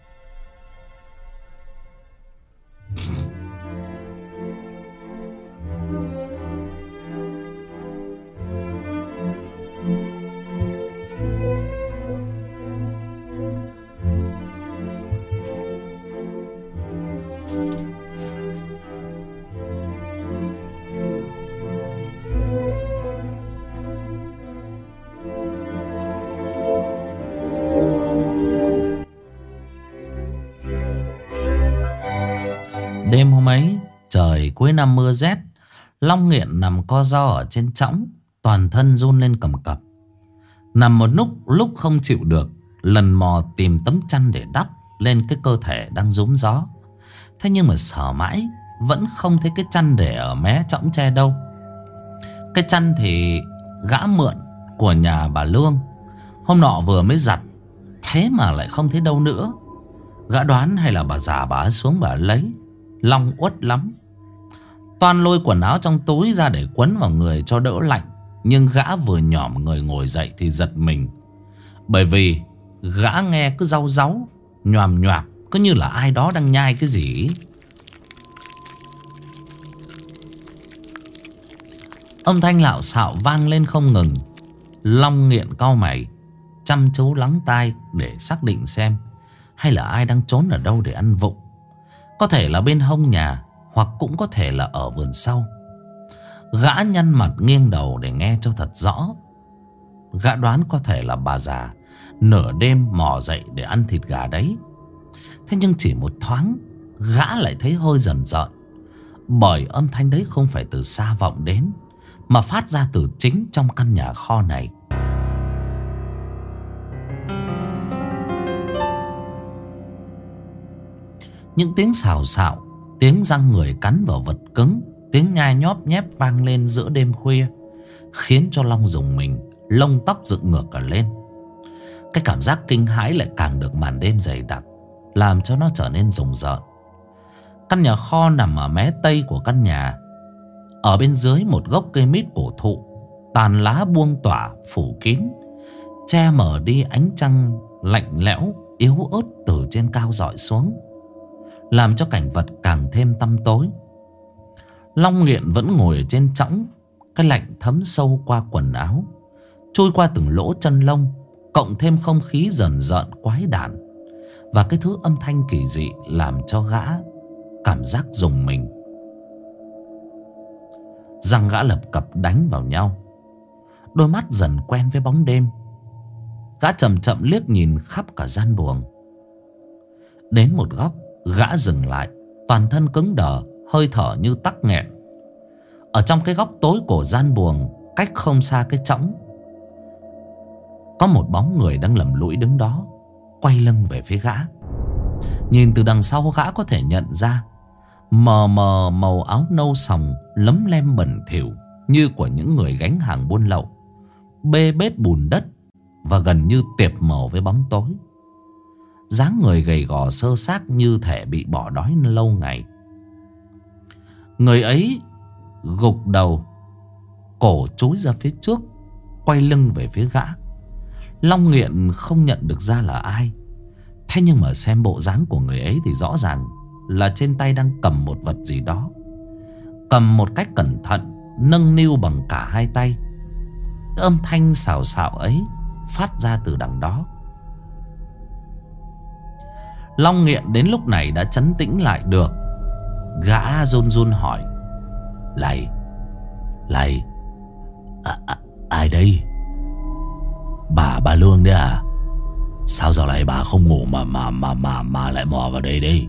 Đêm hôm ấy, trời cuối năm mưa rét, Long nghiện nằm co ro ở trên chõng, toàn thân run lên cầm cập. Nằm một lúc không chịu được, lần mò tìm tấm chăn để đắp lên cái cơ thể đang rúm gió. Thế nhưng mà sợ mãi vẫn không thấy cái chăn để ở mé chõng tre đâu. Cái chăn thì gã mượn của nhà bà Lương, hôm nọ vừa mới giặt, thế mà lại không thấy đâu nữa. Gã đoán hay là bà già bà ấy xuống bà ấy lấy. Long uất lắm, toan lôi quần áo trong túi ra để quấn vào người cho đỡ lạnh. Nhưng gã vừa nhỏm người ngồi dậy thì giật mình, bởi vì gã nghe cứ rau ráu nhoàm nhoạp, cứ như là ai đó đang nhai cái gì. Âm thanh lạo xạo vang lên không ngừng. Long nghiện cau mày, chăm chú lắng tai để xác định xem hay là ai đang trốn ở đâu để ăn vụng. Có thể là bên hông nhà, hoặc cũng có thể là ở vườn sau. Gã nhăn mặt nghiêng đầu để nghe cho thật rõ. Gã đoán có thể là bà già nửa đêm mò dậy để ăn thịt gà đấy. Thế nhưng chỉ một thoáng, gã lại thấy hơi rần rợn, bởi âm thanh đấy không phải từ xa vọng đến, mà phát ra từ chính trong căn nhà kho này. Những tiếng xào xạo, tiếng răng người cắn vào vật cứng, tiếng nhai nhóp nhép vang lên giữa đêm khuya, khiến cho Long rùng mình, lông tóc dựng ngược cả lên. Cái cảm giác kinh hãi lại càng được màn đêm dày đặc, làm cho nó trở nên rùng rợn. Căn nhà kho nằm ở mé tây của căn nhà. Ở bên dưới một gốc cây mít cổ thụ, tàn lá buông tỏa phủ kín, che mờ đi ánh trăng lạnh lẽo yếu ớt từ trên cao rọi xuống, làm cho cảnh vật càng thêm tăm tối. Long nghiện vẫn ngồi ở trên chõng, cái lạnh thấm sâu qua quần áo, trôi qua từng lỗ chân lông, cộng thêm không khí rờn rợn quái đản và cái thứ âm thanh kỳ dị làm cho gã cảm giác rùng mình. Răng gã lập cập đánh vào nhau, đôi mắt dần quen với bóng đêm. Gã chậm chậm liếc nhìn khắp cả gian buồng. Đến một góc, gã dừng lại, toàn thân cứng đờ, hơi thở như tắc nghẹn. Ở trong cái góc tối của gian buồng, cách không xa cái chõng, có một bóng người đang lầm lũi đứng đó, quay lưng về phía gã. Nhìn từ đằng sau gã có thể nhận ra mờ mờ màu áo nâu sòng lấm lem bẩn thỉu như của những người gánh hàng buôn lậu, bê bết bùn đất và gần như tiệp màu với bóng tối. Dáng người gầy gò sơ xác như thể bị bỏ đói lâu ngày. Người ấy gục đầu, cổ chúi ra phía trước, quay lưng về phía gã. Long nghiện không nhận được ra là ai. Thế nhưng mà xem bộ dáng của người ấy thì rõ ràng là trên tay đang cầm một vật gì đó, cầm một cách cẩn thận, nâng niu bằng cả hai tay. Cái âm thanh xào xạo ấy phát ra từ đằng đó. Long nghiện đến lúc này đã trấn tĩnh lại được. Gã run run hỏi: Lạy, ai đây? Bà Lương đấy à? Sao giờ này bà không ngủ mà lại mò vào đây đi?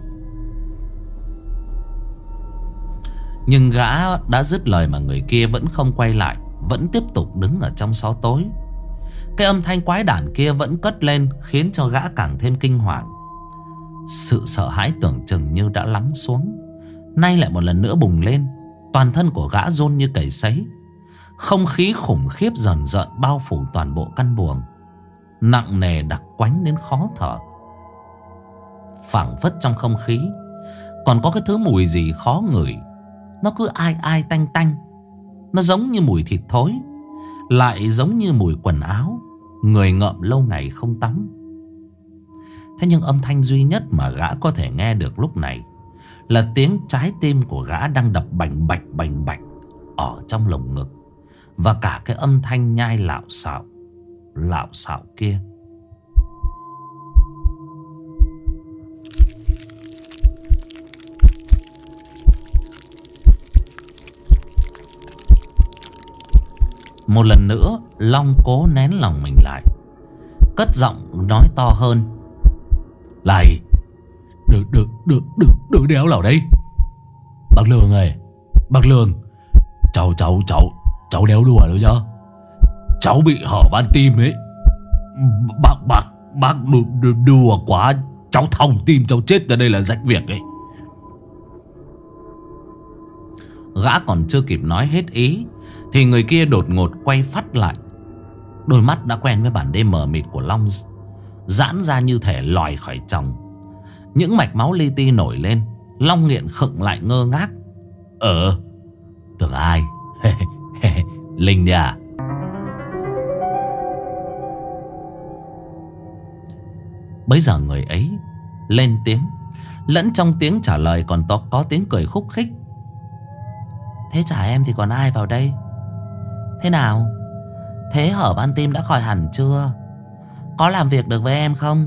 Nhưng gã đã dứt lời mà người kia vẫn không quay lại, vẫn tiếp tục đứng ở trong xó tối. Cái âm thanh quái đản kia vẫn cất lên, khiến cho gã càng thêm kinh hoàng. Sự sợ hãi tưởng chừng như đã lắng xuống, nay lại một lần nữa bùng lên. Toàn thân của gã run như cầy sấy. Không khí khủng khiếp dần dần bao phủ toàn bộ căn buồng, nặng nề đặc quánh đến khó thở. Phảng phất trong không khí còn có cái thứ mùi gì khó ngửi. Nó cứ ai ai tanh tanh. Nó giống như mùi thịt thối, lại giống như mùi quần áo người ngợm lâu ngày không tắm. Thế nhưng âm thanh duy nhất mà gã có thể nghe được lúc này là tiếng trái tim của gã đang đập bành bạch ở trong lồng ngực. Và cả cái âm thanh nhai lạo xạo kia. Một lần nữa Long cố nén lòng mình lại, cất giọng nói to hơn. Này, đừng đéo vào đây. Bác Lương ơi, bác Lương, cháu đéo đùa đâu nhá. Cháu bị hở van tim ấy. Bác đùa quá. Cháu thòng tim, cháu chết ra đây là rách việc ấy. Gã còn chưa kịp nói hết ý thì người kia đột ngột quay phắt lại. Đôi mắt đã quen với bản đêm mờ mịt của Long giãn ra như thể lòi khỏi chồng. Những mạch máu li ti nổi lên. Long nghiện khựng lại ngơ ngác. Tưởng ai? Linh đi à? Bấy giờ người ấy lên tiếng, lẫn trong tiếng trả lời còn có tiếng cười khúc khích. Thế chả em thì còn ai vào đây? Thế nào? Thế hở van tim đã khỏi hẳn chưa? Có làm việc được với em không?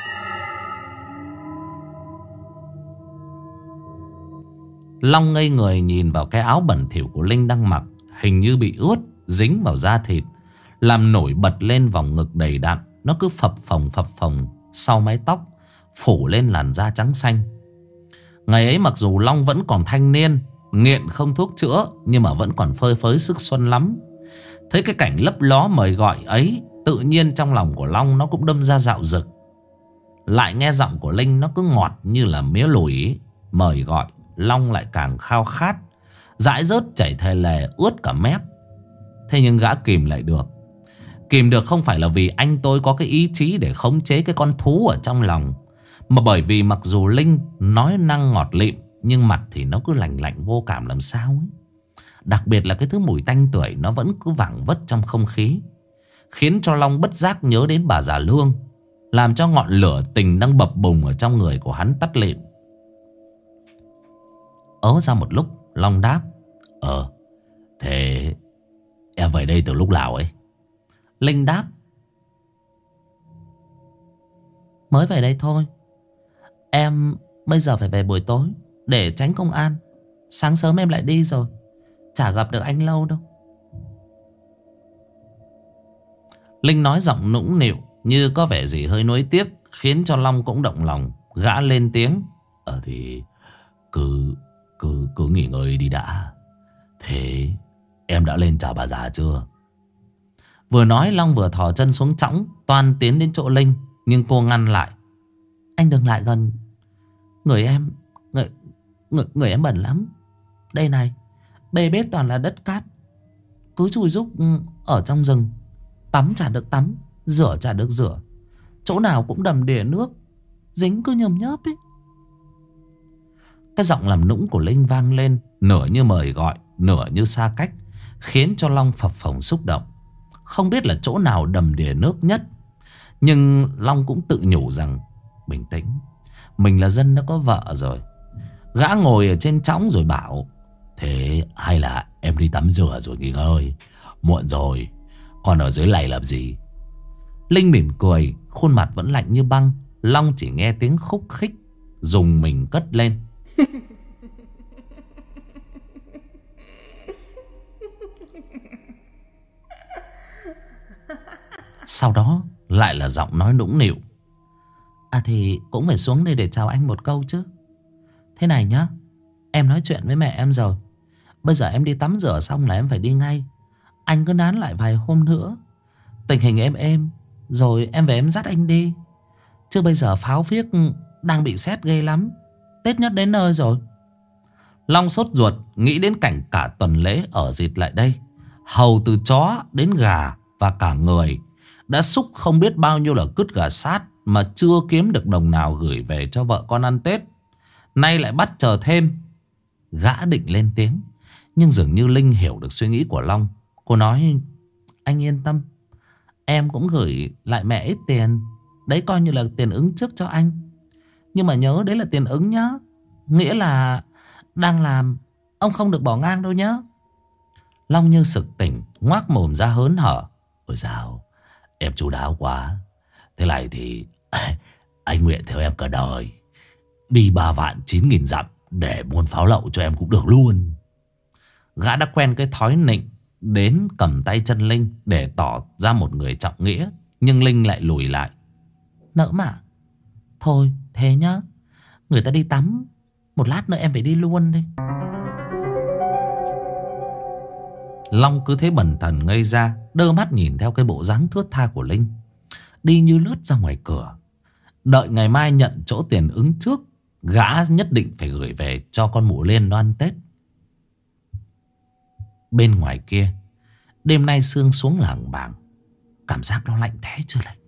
Long ngây người nhìn vào cái áo bẩn thỉu của Linh đang mặc, hình như bị ướt, dính vào da thịt, làm nổi bật lên vòng ngực đầy đặn. Nó cứ phập phồng sau mái tóc, phủ lên làn da trắng xanh. Ngày ấy mặc dù Long vẫn còn thanh niên, nghiện không thuốc chữa, nhưng mà vẫn còn phơi phới sức xuân lắm. Thấy cái cảnh lấp ló mời gọi ấy, tự nhiên trong lòng của Long nó cũng đâm ra dạo dực. Lại nghe giọng của Linh nó cứ ngọt như là mía lùi mời gọi, Long lại càng khao khát, dãi rớt chảy thề lề ướt cả mép. Thế nhưng gã kìm lại được. Kìm được không phải là vì anh tôi có cái ý chí để khống chế cái con thú ở trong lòng, mà bởi vì mặc dù Linh nói năng ngọt lịm, nhưng mặt thì nó cứ lạnh lạnh vô cảm làm sao ấy. Đặc biệt là cái thứ mùi tanh tưởi nó vẫn cứ vẳng vất trong không khí, khiến cho Long bất giác nhớ đến bà già Lương, làm cho ngọn lửa tình đang bập bùng ở trong người của hắn tắt lịm. Ớ ra một lúc Long đáp. Thế em về đây từ lúc nào ấy? Linh đáp. Mới về đây thôi. Em bây giờ phải về buổi tối để tránh công an. Sáng sớm em lại đi rồi, chả gặp được anh lâu đâu. Linh nói giọng nũng nịu, như có vẻ gì hơi nuối tiếc, khiến cho Long cũng động lòng. Gã lên tiếng. Thì cứ nghỉ ngơi đi đã. Thế em đã lên chào bà già chưa? Vừa nói Long vừa thò chân xuống chõng, toan tiến đến chỗ Linh, nhưng cô ngăn lại. Anh đừng lại gần. Người em bẩn lắm. Đây này, bê bết toàn là đất cát. Cứ chui rúc ở trong rừng. Tắm chả được tắm, rửa chả được rửa. Chỗ nào cũng đầm đìa nước, dính cứ nhầm nhớp ấy. Cái giọng làm nũng của Linh vang lên, nửa như mời gọi, nửa như xa cách, khiến cho Long phập phồng xúc động. Không biết là chỗ nào đầm đìa nước nhất, nhưng Long cũng tự nhủ rằng bình tĩnh, mình là dân đã có vợ rồi. Gã ngồi ở trên chõng rồi bảo. Thế hay là em đi tắm rửa rồi nghỉ ngơi, muộn rồi, còn ở dưới này làm gì? Linh mỉm cười, khuôn mặt vẫn lạnh như băng. Long chỉ nghe tiếng khúc khích, dùng mình cất lên. Sau đó lại là giọng nói nũng nịu, À thì cũng phải xuống đây để chào anh một câu chứ. Thế này nhá, em nói chuyện với mẹ em rồi. Bây giờ em đi tắm rửa xong là em phải đi ngay. Anh cứ nán lại vài hôm nữa, tình hình em rồi em về em dắt anh đi. Chứ bây giờ pháo phiếc đang bị sét ghê lắm. Tết nhất đến nơi rồi. Long sốt ruột nghĩ đến cảnh cả tuần lễ ở dịt lại đây. Hầu từ chó đến gà và cả người đã xúc không biết bao nhiêu là cứt gà sát mà chưa kiếm được đồng nào gửi về cho vợ con ăn Tết. Nay lại bắt chờ thêm. Gã định lên tiếng, nhưng dường như Linh hiểu được suy nghĩ của Long. Cô nói: anh yên tâm, em cũng gửi lại mẹ ít tiền. Đấy coi như là tiền ứng trước cho anh. Nhưng mà nhớ đấy là tiền ứng nhá. Nghĩa là đang làm, ông không được bỏ ngang đâu nhá. Long như sực tỉnh, ngoác mồm ra hớn hở: ôi dào, em chu đáo quá. Thế này thì anh nguyện theo em cả đời, đi 3.900.000 dặm để buôn pháo lậu cho em cũng được luôn. Gã đã quen cái thói nịnh đến cầm tay chân Linh để tỏ ra một người trọng nghĩa. Nhưng Linh lại lùi lại: nỡ mà. Thôi thế nhá, người ta đi tắm, một lát nữa em phải đi luôn đi. Long cứ thế bần thần ngây ra, đơ mắt nhìn theo cái bộ dáng thướt tha của Linh đi như lướt ra ngoài cửa. Đợi ngày mai nhận chỗ tiền ứng trước, gã nhất định phải gửi về cho con mụ Liên nó ăn Tết. Bên ngoài kia, đêm nay sương xuống lảng bảng, cảm giác nó lạnh thế chưa lạnh.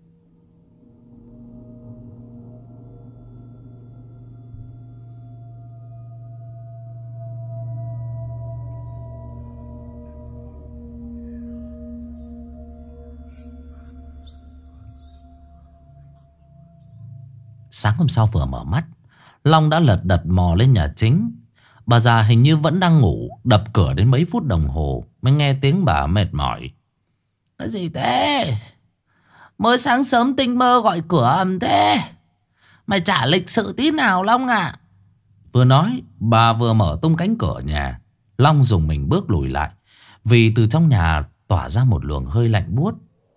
Sáng hôm sau vừa mở mắt, Long đã lật đật mò lên nhà chính. Bà già hình như vẫn đang ngủ, đập cửa đến mấy phút đồng hồ mới nghe tiếng bà mệt mỏi: cái gì thế? Mới sáng sớm tinh mơ gọi cửa ầm thế. Mày chả lịch sự tí nào Long à? Vừa nói, bà vừa mở tung cánh cửa nhà. Long dùng mình bước lùi lại, vì từ trong nhà tỏa ra một luồng hơi lạnh buốt.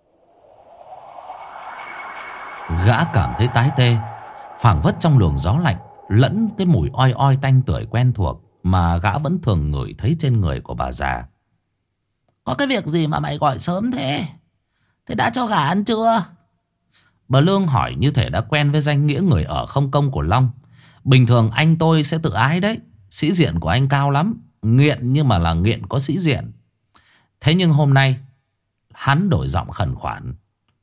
Gã cảm thấy tái tê, phảng phất trong luồng gió lạnh lẫn cái mùi oi oi tanh tưởi quen thuộc mà gã vẫn thường ngửi thấy trên người của bà già. Có cái việc gì mà mày gọi sớm thế? Thế đã cho gà ăn chưa? Bà Lương hỏi như thể đã quen với danh nghĩa người ở không công của Long. Bình thường anh tôi sẽ tự ái đấy, sĩ diện của anh cao lắm, nghiện nhưng mà là nghiện có sĩ diện. Thế nhưng hôm nay hắn đổi giọng khẩn khoản: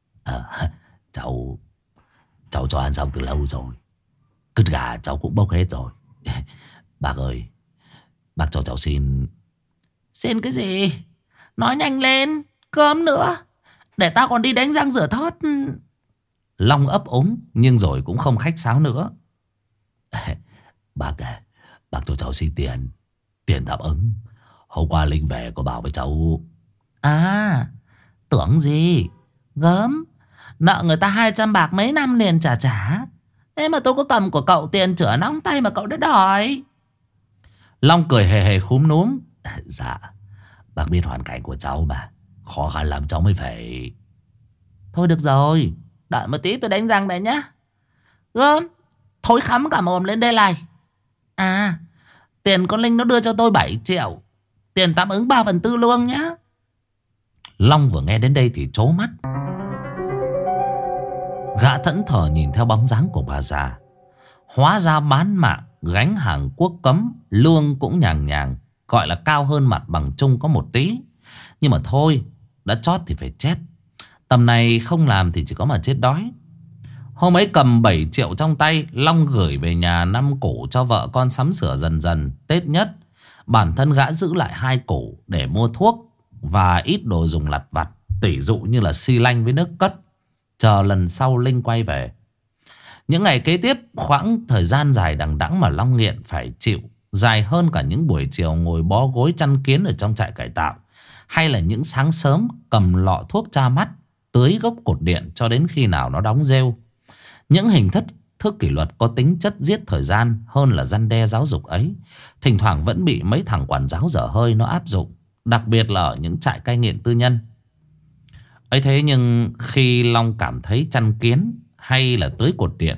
Cháu cho ăn xong từ lâu rồi. Cứt gà cháu cũng bốc hết rồi. Bác ơi, bác cho cháu xin. Xin cái gì? Nói nhanh lên, cơm nữa, để tao còn đi đánh răng rửa thớt. Long ấp úng nhưng rồi cũng không khách sáo nữa. Bác cho cháu xin tiền. Tiền tạm ứng. Hôm qua Linh về có bảo với cháu. À, tưởng gì? Gớm, nợ người ta 200 bạc mấy năm liền trả. Thế mà tôi có cầm của cậu tiền chữa nóng tay mà cậu đã đòi. Long cười hề hề khúm núm: dạ, bác biết hoàn cảnh của cháu mà, khó khăn lắm cháu mới phải. Thôi được rồi, đợi một tí tôi đánh răng đây nhá. Gớm, thối khắm cả mồm lên đây này. À, tiền con Linh nó đưa cho tôi 7 triệu, tiền tạm ứng 3/4 lương nhá. Long vừa nghe đến đây thì trố mắt. Gã thẫn thờ nhìn theo bóng dáng của bà già. Hóa ra bán mạng, gánh hàng quốc cấm, lương cũng nhàng nhàng, gọi là cao hơn mặt bằng chung có một tí. Nhưng mà thôi, đã chót thì phải chết. Tầm này không làm thì chỉ có mà chết đói. Hôm ấy cầm 7 triệu trong tay, Long gửi về nhà 5 củ cho vợ con sắm sửa dần dần Tết nhất. Bản thân gã giữ lại 2 củ để mua thuốc và ít đồ dùng lặt vặt, tỷ dụ như là xi lanh với nước cất, chờ lần sau Linh quay về. Những ngày kế tiếp, khoảng thời gian dài đằng đẵng mà Long nghiện phải chịu, dài hơn cả những buổi chiều ngồi bó gối chăn kiến ở trong trại cải tạo, hay là những sáng sớm cầm lọ thuốc tra mắt tưới gốc cột điện cho đến khi nào nó đóng rêu. Những hình thức kỷ luật có tính chất giết thời gian hơn là răn đe giáo dục ấy, thỉnh thoảng vẫn bị mấy thằng quản giáo dở hơi nó áp dụng, đặc biệt là ở những trại cai nghiện tư nhân. Ấy thế nhưng khi Long cảm thấy chăn kiến hay là tưới cột điện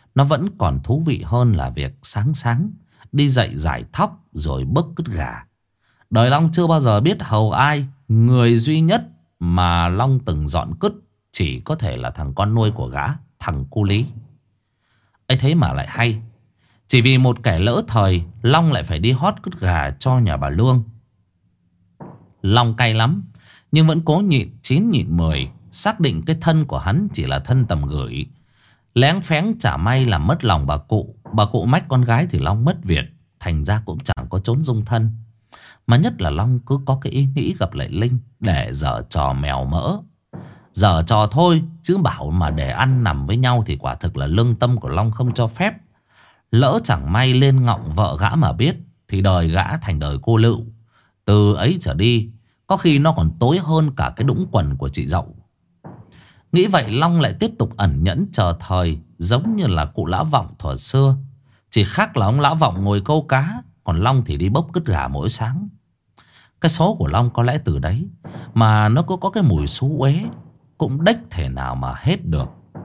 nó vẫn còn thú vị hơn là việc sáng sáng đi dậy giải thóc rồi bấc cứt gà. Đời Long chưa bao giờ biết hầu ai. Người duy nhất mà Long từng dọn cứt chỉ có thể là thằng con nuôi của gã, thằng cu Lý. ấy thế mà lại hay. Chỉ vì một kẻ lỡ thời, Long lại phải đi hót cứt gà cho nhà bà Lương. Long cay lắm, nhưng vẫn cố nhịn 9 nhịn 10. Xác định cái thân của hắn chỉ là thân tầm gửi. Lén phén chả may làm mất lòng bà cụ. Bà cụ mách con gái thì Long mất việc, thành ra cũng chẳng có chốn dung thân. Mà nhất là Long cứ có cái ý nghĩ gặp lại Linh để giở trò mèo mỡ. Giở trò thôi, chứ bảo mà để ăn nằm với nhau thì quả thực là lương tâm của Long không cho phép. Lỡ chẳng may lên ngọng vợ gã mà biết thì đời gã thành đời cô lựu. Từ ấy trở đi, có khi nó còn tối hơn cả cái đũng quần của chị Dậu. Nghĩ vậy Long lại tiếp tục ẩn nhẫn chờ thời, giống như là cụ Lã Vọng thuở xưa. Chỉ khác là ông Lã Vọng ngồi câu cá, còn Long thì đi bốc cứt gà mỗi sáng. Cái số của Long có lẽ từ đấy mà nó cứ có cái mùi xú uế, cũng đếch thể nào mà hết được.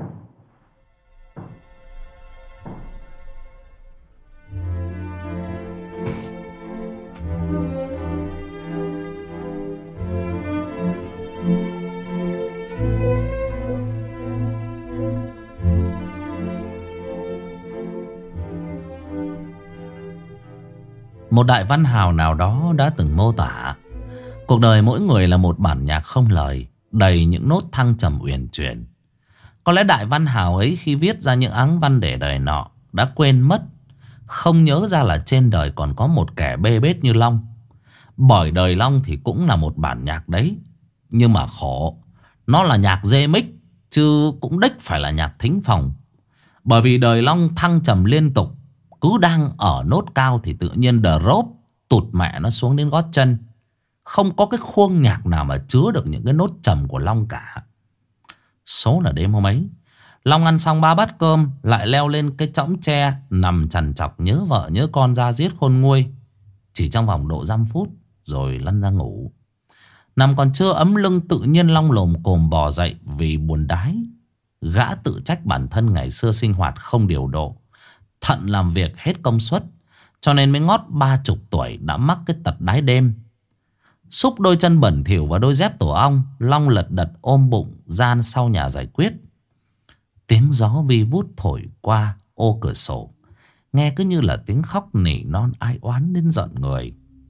Một đại văn hào nào đó đã từng mô tả cuộc đời mỗi người là một bản nhạc không lời, đầy những nốt thăng trầm uyển chuyển. Có lẽ đại văn hào ấy khi viết ra những áng văn để đời nọ đã quên mất, không nhớ ra là trên đời còn có một kẻ bê bết như Long. Bởi đời Long thì cũng là một bản nhạc đấy, nhưng mà khổ, nó là nhạc dê mic chứ cũng đếch phải là nhạc thính phòng. Bởi vì đời Long thăng trầm liên tục, cứ đang ở nốt cao thì tự nhiên drop tụt mẹ nó xuống đến gót chân. Không có cái khuôn nhạc nào mà chứa được những cái nốt trầm của Long cả. Số là đêm hôm ấy, Long ăn xong 3 bát cơm, lại leo lên cái chõng tre, nằm trằn trọc nhớ vợ nhớ con ra giết khôn nguôi. Chỉ trong vòng độ 5 phút rồi lăn ra ngủ. Nằm còn chưa ấm lưng, tự nhiên Long lồm cồm bò dậy vì buồn đái. Gã tự trách bản thân ngày xưa sinh hoạt không điều độ, thận làm việc hết công suất, cho nên mới ngót 30 tuổi đã mắc cái tật đái đêm. Xúc đôi chân bẩn thỉu vào đôi dép tổ ong, Long lật đật ôm bụng ra sau nhà giải quyết. Tiếng gió vi vút thổi qua ô cửa sổ, nghe cứ như là tiếng khóc nỉ non ai oán đến giận người.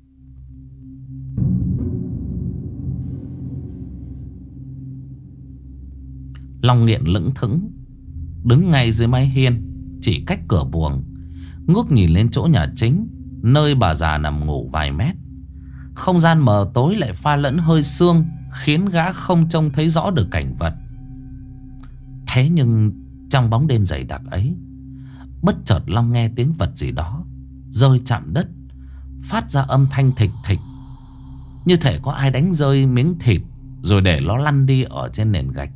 Long nghiện lững thững đứng ngay dưới mái hiên, chỉ cách cửa buồng, ngước nhìn lên chỗ nhà chính, nơi bà già nằm ngủ vài mét. Không gian mờ tối lại pha lẫn hơi sương, khiến gã không trông thấy rõ được cảnh vật. Thế nhưng trong bóng đêm dày đặc ấy, bất chợt Long nghe tiếng vật gì đó rơi chạm đất, phát ra âm thanh thịch thịch, như thể có ai đánh rơi miếng thịt rồi để nó lăn đi ở trên nền gạch.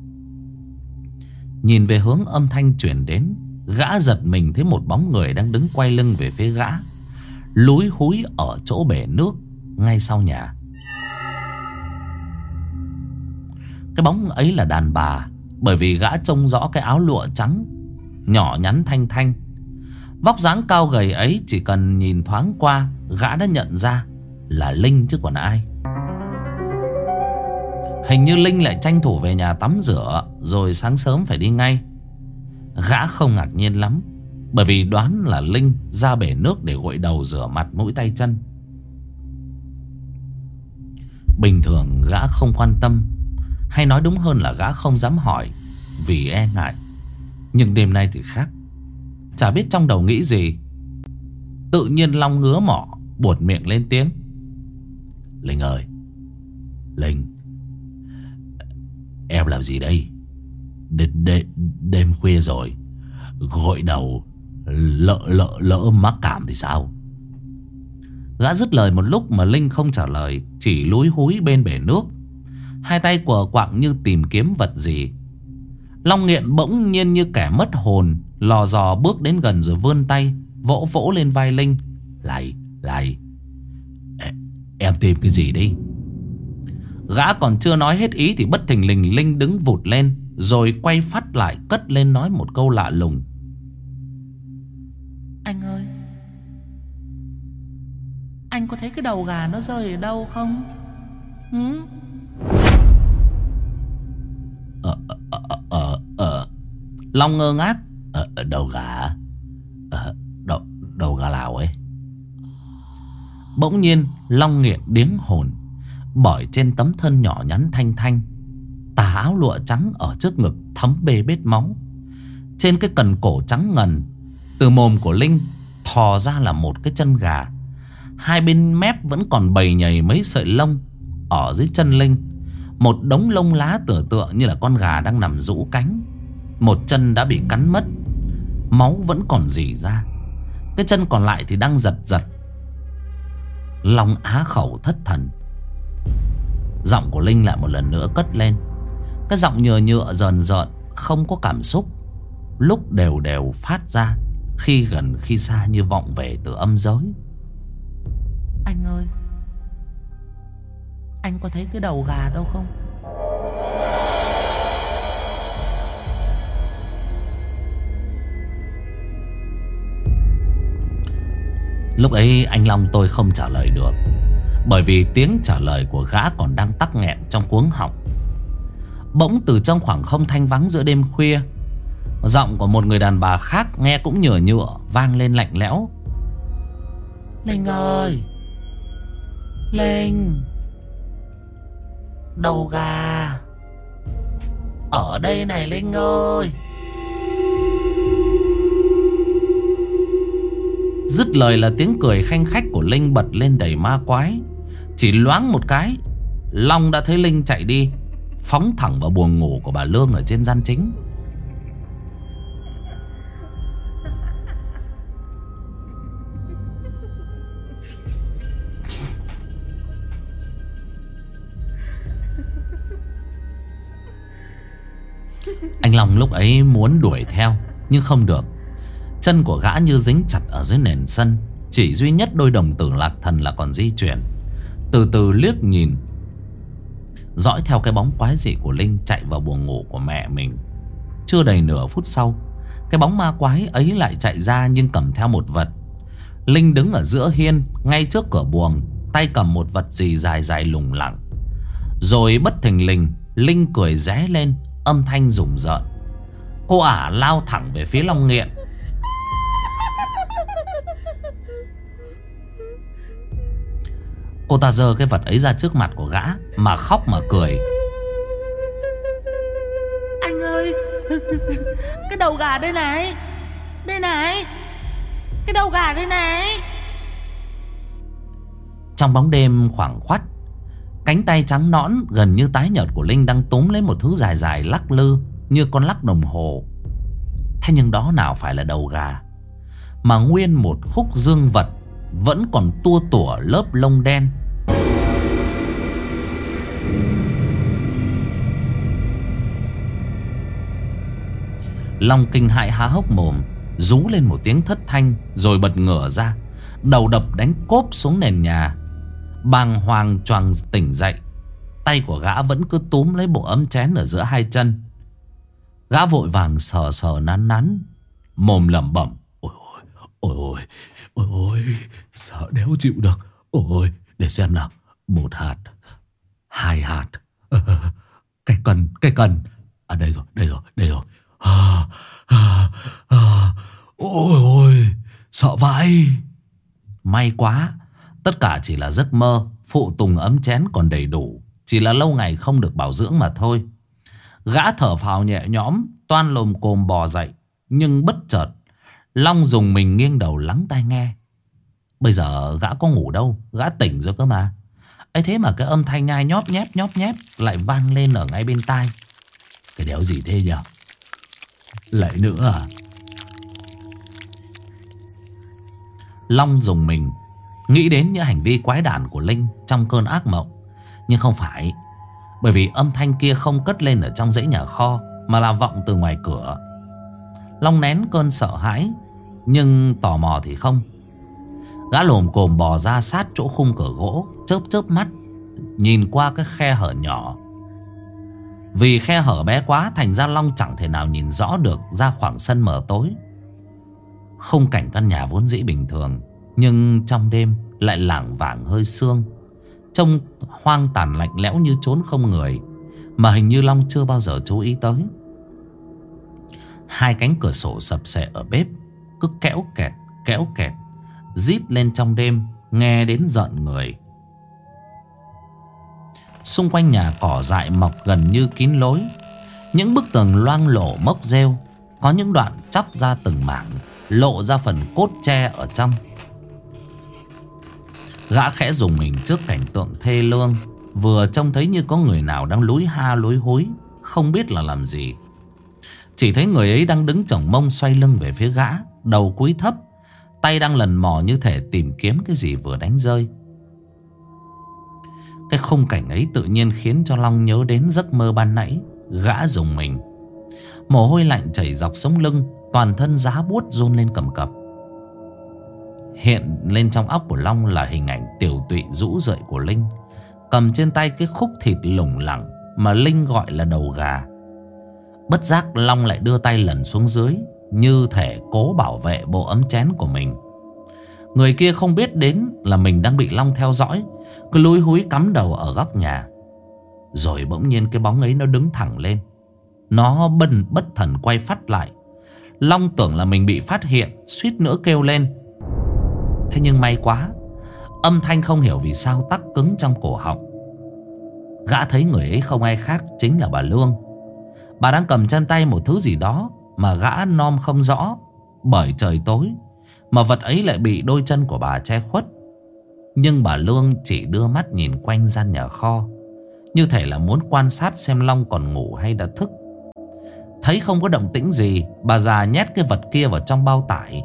Nhìn về hướng âm thanh chuyển đến, gã giật mình thấy một bóng người đang đứng quay lưng về phía gã, lúi húi ở chỗ bể nước ngay sau nhà. Cái bóng ấy là đàn bà, bởi vì gã trông rõ cái áo lụa trắng, nhỏ nhắn thanh thanh. Vóc dáng cao gầy ấy chỉ cần nhìn thoáng qua, gã đã nhận ra là Linh chứ còn ai. Hình như Linh lại tranh thủ về nhà tắm rửa, rồi sáng sớm phải đi ngay. Gã không ngạc nhiên lắm, bởi vì đoán là Linh ra bể nước để gội đầu rửa mặt mũi tay chân. Bình thường gã không quan tâm, hay nói đúng hơn là gã không dám hỏi, vì e ngại. Nhưng đêm nay thì khác. Chả biết trong đầu nghĩ gì, tự nhiên Long ngứa mỏ, buột miệng lên tiếng. Linh ơi, Linh, em làm gì đây? Đêm khuya rồi, gội đầu lỡ mắc cảm thì sao? Gã dứt lời một lúc mà Linh không trả lời, chỉ lúi húi bên bể nước, hai tay quờ quạng như tìm kiếm vật gì. Long nghiện bỗng nhiên như kẻ mất hồn, lò dò bước đến gần rồi vươn tay vỗ vỗ lên vai Linh. Lại em tìm cái gì đi? Gã còn chưa nói hết ý thì bất thình lình Linh đứng vụt lên, rồi quay phắt lại cất lên nói một câu lạ lùng. Anh ơi, anh có thấy cái đầu gà nó rơi ở đâu không? Long ngơ ngác. Đầu gà? Đầu gà nào ấy? Bỗng nhiên Long nghiện điếng hồn, bởi trên tấm thân nhỏ nhắn thanh thanh, tà áo lụa trắng ở trước ngực thấm bê bết máu. Trên cái cần cổ trắng ngần, từ mồm của Linh thò ra là một cái chân gà. Hai bên mép vẫn còn bầy nhầy mấy sợi lông. Ở dưới chân Linh, một đống lông lá tựa như là con gà đang nằm rũ cánh. Một chân đã bị cắn mất, máu vẫn còn rỉ ra. Cái chân còn lại thì đang giật giật. Long á khẩu thất thần. Giọng của Linh lại một lần nữa cất lên. Cái giọng nhựa nhựa rờn rợn, không có cảm xúc, lúc đều đều phát ra, khi gần khi xa như vọng về từ âm giới. Anh ơi, anh có thấy cái đầu gà đâu không? Lúc ấy anh Long tôi không trả lời được, bởi vì tiếng trả lời của gã còn đang tắc nghẹn trong cuống họng. Bỗng từ trong khoảng không thanh vắng giữa đêm khuya, giọng của một người đàn bà khác nghe cũng nhựa nhựa vang lên lạnh lẽo. Linh ơi, Linh, đầu gà ở đây này Linh ơi. Dứt lời là tiếng cười khanh khách của Linh bật lên đầy ma quái. Chỉ loáng một cái, Long đã thấy Linh chạy đi, phóng thẳng vào buồng ngủ của bà Lương ở trên gian chính. Anh Long lúc ấy muốn đuổi theo, nhưng không được. Chân của gã như dính chặt ở dưới nền sân. Chỉ duy nhất đôi đồng tử lạc thần là còn di chuyển. Từ từ liếc nhìn, dõi theo cái bóng quái dị của Linh chạy vào buồng ngủ của mẹ mình. Chưa đầy nửa phút sau, cái bóng ma quái ấy lại chạy ra, nhưng cầm theo một vật. Linh đứng ở giữa hiên, ngay trước cửa buồng, tay cầm một vật gì dài dài lủng lẳng. Rồi bất thình lình, Linh cười ré lên, âm thanh rùng rợn. Cô ả lao thẳng về phía Long nghiện. Cô ta giơ cái vật ấy ra trước mặt của gã, mà khóc mà cười. Anh ơi, cái đầu gà đây này, đây này, cái đầu gà đây này. Trong bóng đêm khoảng khoắt, cánh tay trắng nõn gần như tái nhợt của Linh đang túm lấy một thứ dài dài lắc lư như con lắc đồng hồ. Thế nhưng đó nào phải là đầu gà, mà nguyên một khúc dương vật vẫn còn tua tủa lớp lông đen. Long kinh hãi há hốc mồm, rú lên một tiếng thất thanh, rồi bật ngửa ra, đầu đập đánh cốp xuống nền nhà. Bàng hoàng choàng tỉnh dậy, tay của gã vẫn cứ túm lấy bộ ấm chén ở giữa hai chân. Gã vội vàng sờ sờ nắn nắn, mồm lẩm bẩm: ôi ôi, ôi ôi, ôi ôi, sợ đéo chịu được. Ôi, để xem nào, 1 hạt, 2 hạt, cái cần. À đây rồi, đây rồi, đây rồi. Ôi ôi, sợ vãi. May quá, tất cả chỉ là giấc mơ. Phụ tùng ấm chén còn đầy đủ, chỉ là lâu ngày không được bảo dưỡng mà thôi. Gã thở phào nhẹ nhõm, toan lồm cồm bò dậy. Nhưng bất chợt, Long dùng mình nghiêng đầu lắng tai nghe. Bây giờ gã có ngủ đâu, gã tỉnh rồi cơ mà. ấy thế mà cái âm thanh nhai nhóp nhép lại vang lên ở ngay bên tai. Cái đéo gì thế nhỉ? Lại nữa à? Long dùng mình, nghĩ đến những hành vi quái đản của Linh trong cơn ác mộng. Nhưng không phải, bởi vì âm thanh kia không cất lên ở trong dãy nhà kho, mà là vọng từ ngoài cửa. Long nén cơn sợ hãi, nhưng tò mò thì không. Gã lồm cồm bò ra sát chỗ khung cửa gỗ, chớp mắt nhìn qua cái khe hở nhỏ. Vì khe hở bé quá, thành ra Long chẳng thể nào nhìn rõ được ra khoảng sân mờ tối. Khung cảnh căn nhà vốn dĩ bình thường, nhưng trong đêm lại lảng vảng hơi sương, trông hoang tàn lạnh lẽo như chốn không người, mà hình như Long chưa bao giờ chú ý tới. Hai cánh cửa sổ sập sệ ở bếp cứ kéo kẹt rít lên trong đêm, nghe đến rợn người. Xung quanh nhà cỏ dại mọc gần như kín lối, những bức tường loang lổ mốc rêu, có những đoạn chóc ra từng mảng, lộ ra phần cốt tre ở trong. Gã khẽ rùng mình trước cảnh tượng thê lương, vừa trông thấy như có người nào đang lúi ha lúi húi, không biết là làm gì. Chỉ thấy người ấy đang đứng chồng mông xoay lưng về phía gã, đầu cúi thấp, tay đang lần mò như thể tìm kiếm cái gì vừa đánh rơi. Cái khung cảnh ấy tự nhiên khiến cho Long nhớ đến giấc mơ ban nãy. Gã rùng mình, mồ hôi lạnh chảy dọc sống lưng, toàn thân giá buốt run lên cầm cập. Hiện lên trong óc của Long là hình ảnh tiều tụy rũ rượi của Linh, cầm trên tay cái khúc thịt lủng lẳng mà Linh gọi là đầu gà. Bất giác Long lại đưa tay lần xuống dưới, như thể cố bảo vệ bộ ấm chén của mình. Người kia không biết đến là mình đang bị Long theo dõi, cứ lúi húi cắm đầu ở góc nhà. Rồi bỗng nhiên cái bóng ấy nó đứng thẳng lên, nó bất thần quay phắt lại. Long tưởng là mình bị phát hiện, suýt nữa kêu lên. Thế nhưng may quá, âm thanh không hiểu vì sao tắc cứng trong cổ họng. Gã thấy người ấy không ai khác chính là bà Lương. Bà đang cầm trên tay một thứ gì đó mà gã nom không rõ, bởi trời tối mà vật ấy lại bị đôi chân của bà che khuất. Nhưng bà Lương chỉ đưa mắt nhìn quanh gian nhà kho, như thể là muốn quan sát xem Long còn ngủ hay đã thức. Thấy không có động tĩnh gì, bà già nhét cái vật kia vào trong bao tải.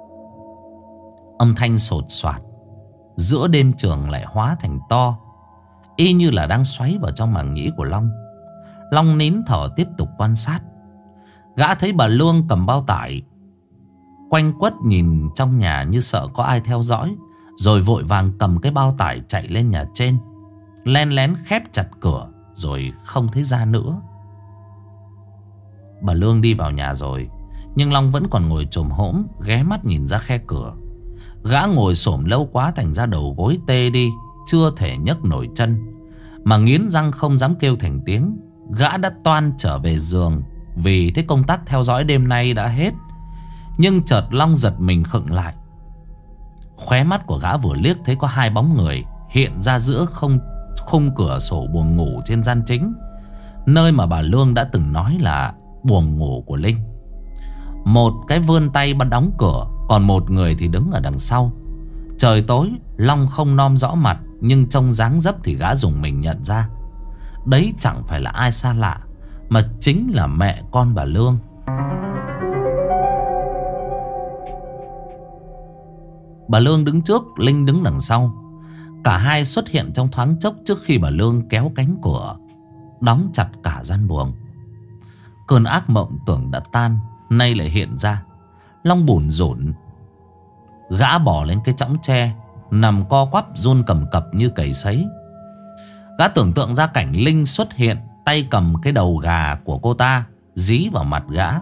Âm thanh sột soạt giữa đêm trường lại hóa thành to, y như là đang xoáy vào trong màng nhĩ của Long. Long nín thở tiếp tục quan sát. Gã thấy bà Lương cầm bao tải, quanh quất nhìn trong nhà như sợ có ai theo dõi, rồi vội vàng cầm cái bao tải chạy lên nhà trên, len lén khép chặt cửa rồi không thấy ra nữa. Bà Lương đi vào nhà rồi, nhưng Long vẫn còn ngồi chồm hổm ghé mắt nhìn ra khe cửa. Gã ngồi xổm lâu quá thành ra đầu gối tê đi, chưa thể nhấc nổi chân, mà nghiến răng không dám kêu thành tiếng. Gã đã toan trở về giường, vì thế công tác theo dõi đêm nay đã hết. Nhưng chợt Long giật mình khựng lại. Khóe mắt của gã vừa liếc thấy có hai bóng người hiện ra giữa khung cửa sổ buồng ngủ trên gian chính, nơi mà bà Lương đã từng nói là buồng ngủ của Linh. Một cái vươn tay bắt đóng cửa, còn một người thì đứng ở đằng sau. Trời tối, Long không nom rõ mặt, nhưng trông dáng dấp thì gã dùng mình nhận ra. Đấy chẳng phải là ai xa lạ, mà chính là mẹ con bà Lương. Bà Lương đứng trước, Linh đứng đằng sau. Cả hai xuất hiện trong thoáng chốc trước khi bà Lương kéo cánh cửa, đóng chặt cả gian buồng. Cơn ác mộng tưởng đã tan, nay lại hiện ra. Long bủn rủn, gã bò lên cái chõng tre, nằm co quắp run cầm cập như cầy sấy. Gã tưởng tượng ra cảnh Linh xuất hiện, tay cầm cái đầu gà của cô ta dí vào mặt gã.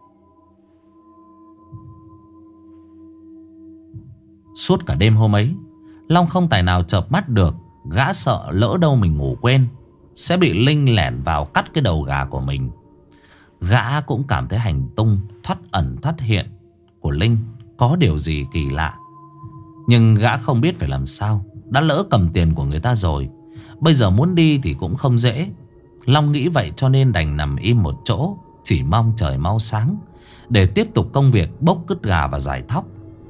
Suốt cả đêm hôm ấy, Long không tài nào chợp mắt được. Gã sợ lỡ đâu mình ngủ quên, sẽ bị Linh lẻn vào cắt cái đầu gà của mình. Gã cũng cảm thấy hành tung thoát ẩn thoát hiện của Linh có điều gì kỳ lạ. Nhưng gã không biết phải làm sao. Đã lỡ cầm tiền của người ta rồi, bây giờ muốn đi thì cũng không dễ. Long nghĩ vậy cho nên đành nằm im một chỗ, chỉ mong trời mau sáng để tiếp tục công việc bốc cứt gà và giải thóc.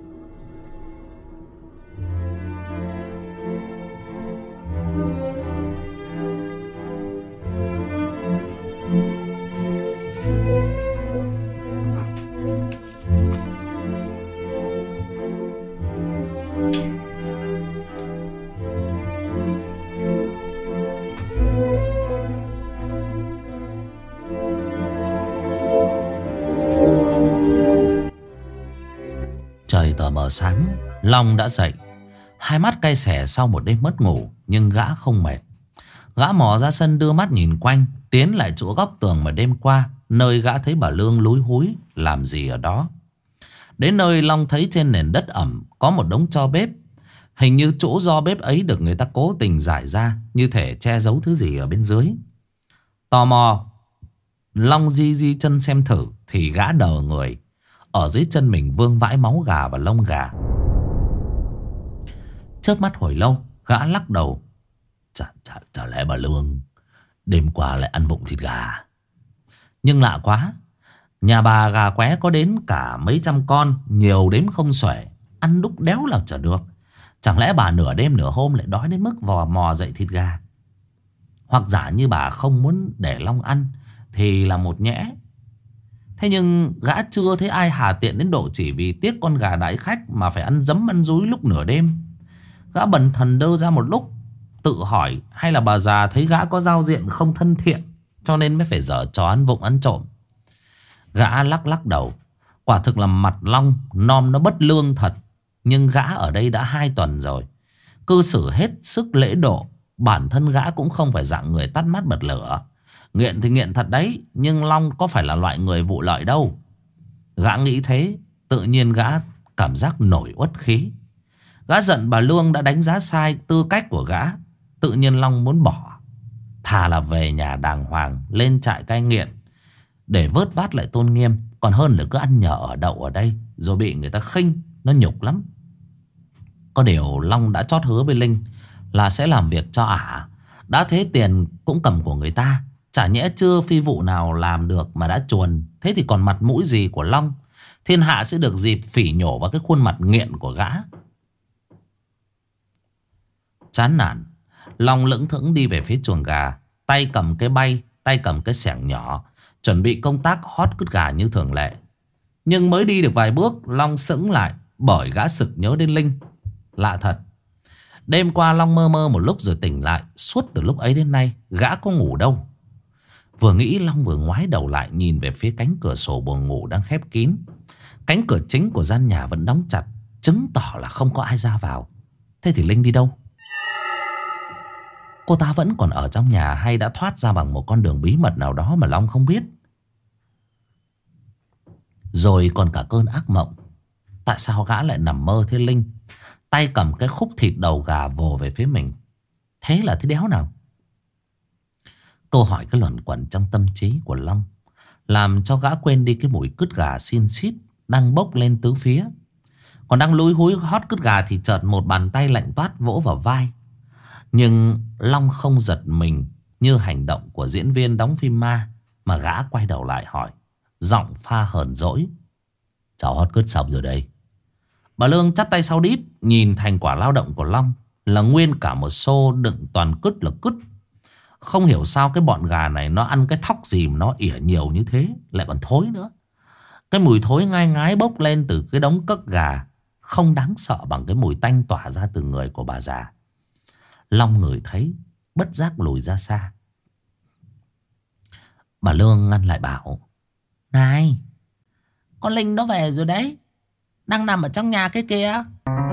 Trời tờ mờ sáng, Long đã dậy. Hai mắt cay xè sau một đêm mất ngủ, nhưng gã không mệt. Gã mò ra sân đưa mắt nhìn quanh, tiến lại chỗ góc tường mà đêm qua, nơi gã thấy bà Lương lúi húi làm gì ở đó. Đến nơi Long thấy trên nền đất ẩm có một đống tro bếp. Hình như chỗ do bếp ấy được người ta cố tình rải ra, như thể che giấu thứ gì ở bên dưới. Tò mò, Long di chân xem thử thì gã đờ người. Ở dưới chân mình vương vãi máu gà và lông gà. Chớp mắt hồi lâu, gã lắc đầu. Chả lẽ bà Lương đêm qua lại ăn vụng thịt gà? Nhưng lạ quá, nhà bà gà qué có đến cả mấy trăm con, nhiều đếm không xuể, ăn đúc đéo là chả được. Chẳng lẽ bà nửa đêm nửa hôm lại đói đến mức vò mò dậy thịt gà? Hoặc giả như bà không muốn để Long ăn thì là một nhẽ. Thế nhưng gã chưa thấy ai hà tiện đến độ chỉ vì tiếc con gà đãi khách mà phải ăn dấm ăn dúi lúc nửa đêm. Gã bần thần đơ ra một lúc, tự hỏi hay là bà già thấy gã có giao diện không thân thiện cho nên mới phải giở trò ăn vụng ăn trộm. Gã lắc đầu. Quả thực là mặt Long nom nó bất lương thật. Nhưng gã ở đây đã 2 tuần rồi, cư xử hết sức lễ độ. Bản thân gã cũng không phải dạng người tắt mắt bật lửa. Nghiện thì nghiện thật đấy, nhưng Long có phải là loại người vụ lợi đâu. Gã nghĩ thế, tự nhiên gã cảm giác nổi uất khí. Gã giận bà Lương đã đánh giá sai tư cách của gã. Tự nhiên Long muốn bỏ, thà là về nhà đàng hoàng, lên trại cai nghiện để vớt vát lại tôn nghiêm, còn hơn là cứ ăn nhờ ở đậu ở đây rồi bị người ta khinh. Nó nhục lắm. Có điều Long đã chót hứa với Linh là sẽ làm việc cho ả. Đã thế tiền cũng cầm của người ta, chả nhẽ chưa phi vụ nào làm được mà đã chuồn. Thế thì còn mặt mũi gì của Long? Thiên hạ sẽ được dịp phỉ nhổ vào cái khuôn mặt nghiện của gã. Chán nản, Long lững thững đi về phía chuồng gà, tay cầm cái bay, tay cầm cái xẻng nhỏ, chuẩn bị công tác hót cứt gà như thường lệ. Nhưng mới đi được vài bước, Long sững lại bởi gã sực nhớ đến Linh. Lạ thật, đêm qua Long mơ một lúc rồi tỉnh lại. Suốt từ lúc ấy đến nay gã có ngủ đâu. Vừa nghĩ, Long vừa ngoái đầu lại nhìn về phía cánh cửa sổ buồng ngủ đang khép kín. Cánh cửa chính của gian nhà vẫn đóng chặt, chứng tỏ là không có ai ra vào. Thế thì Linh đi đâu? Cô ta vẫn còn ở trong nhà hay đã thoát ra bằng một con đường bí mật nào đó mà Long không biết? Rồi còn cả cơn ác mộng. Tại sao gã lại nằm mơ thấy Linh tay cầm cái khúc thịt đầu gà vồ về phía mình? Thế là thế đéo nào? Câu hỏi cứ luẩn quẩn trong tâm trí của Long, làm cho gã quên đi cái mùi cứt gà xin xít đang bốc lên tứ phía. Còn đang lúi húi hót cứt gà thì chợt một bàn tay lạnh toát vỗ vào vai. Nhưng Long không giật mình như hành động của diễn viên đóng phim ma, mà gã quay đầu lại hỏi, giọng pha hờn dỗi: "Cháu hót cứt xong rồi đây." Bà Lương chắp tay sau đít, nhìn thành quả lao động của Long là nguyên cả một xô đựng toàn cứt là cứt. Không hiểu sao cái bọn gà này nó ăn cái thóc gì mà nó ỉa nhiều như thế, lại còn thối nữa. Cái mùi thối ngai ngái bốc lên từ cái đống cất gà không đáng sợ bằng cái mùi tanh tỏa ra từ người của bà già. Long ngửi thấy, bất giác lùi ra xa. Bà Lương ngăn lại bảo: "Này, con Linh nó về rồi đấy, đang nằm ở trong nhà cái kia."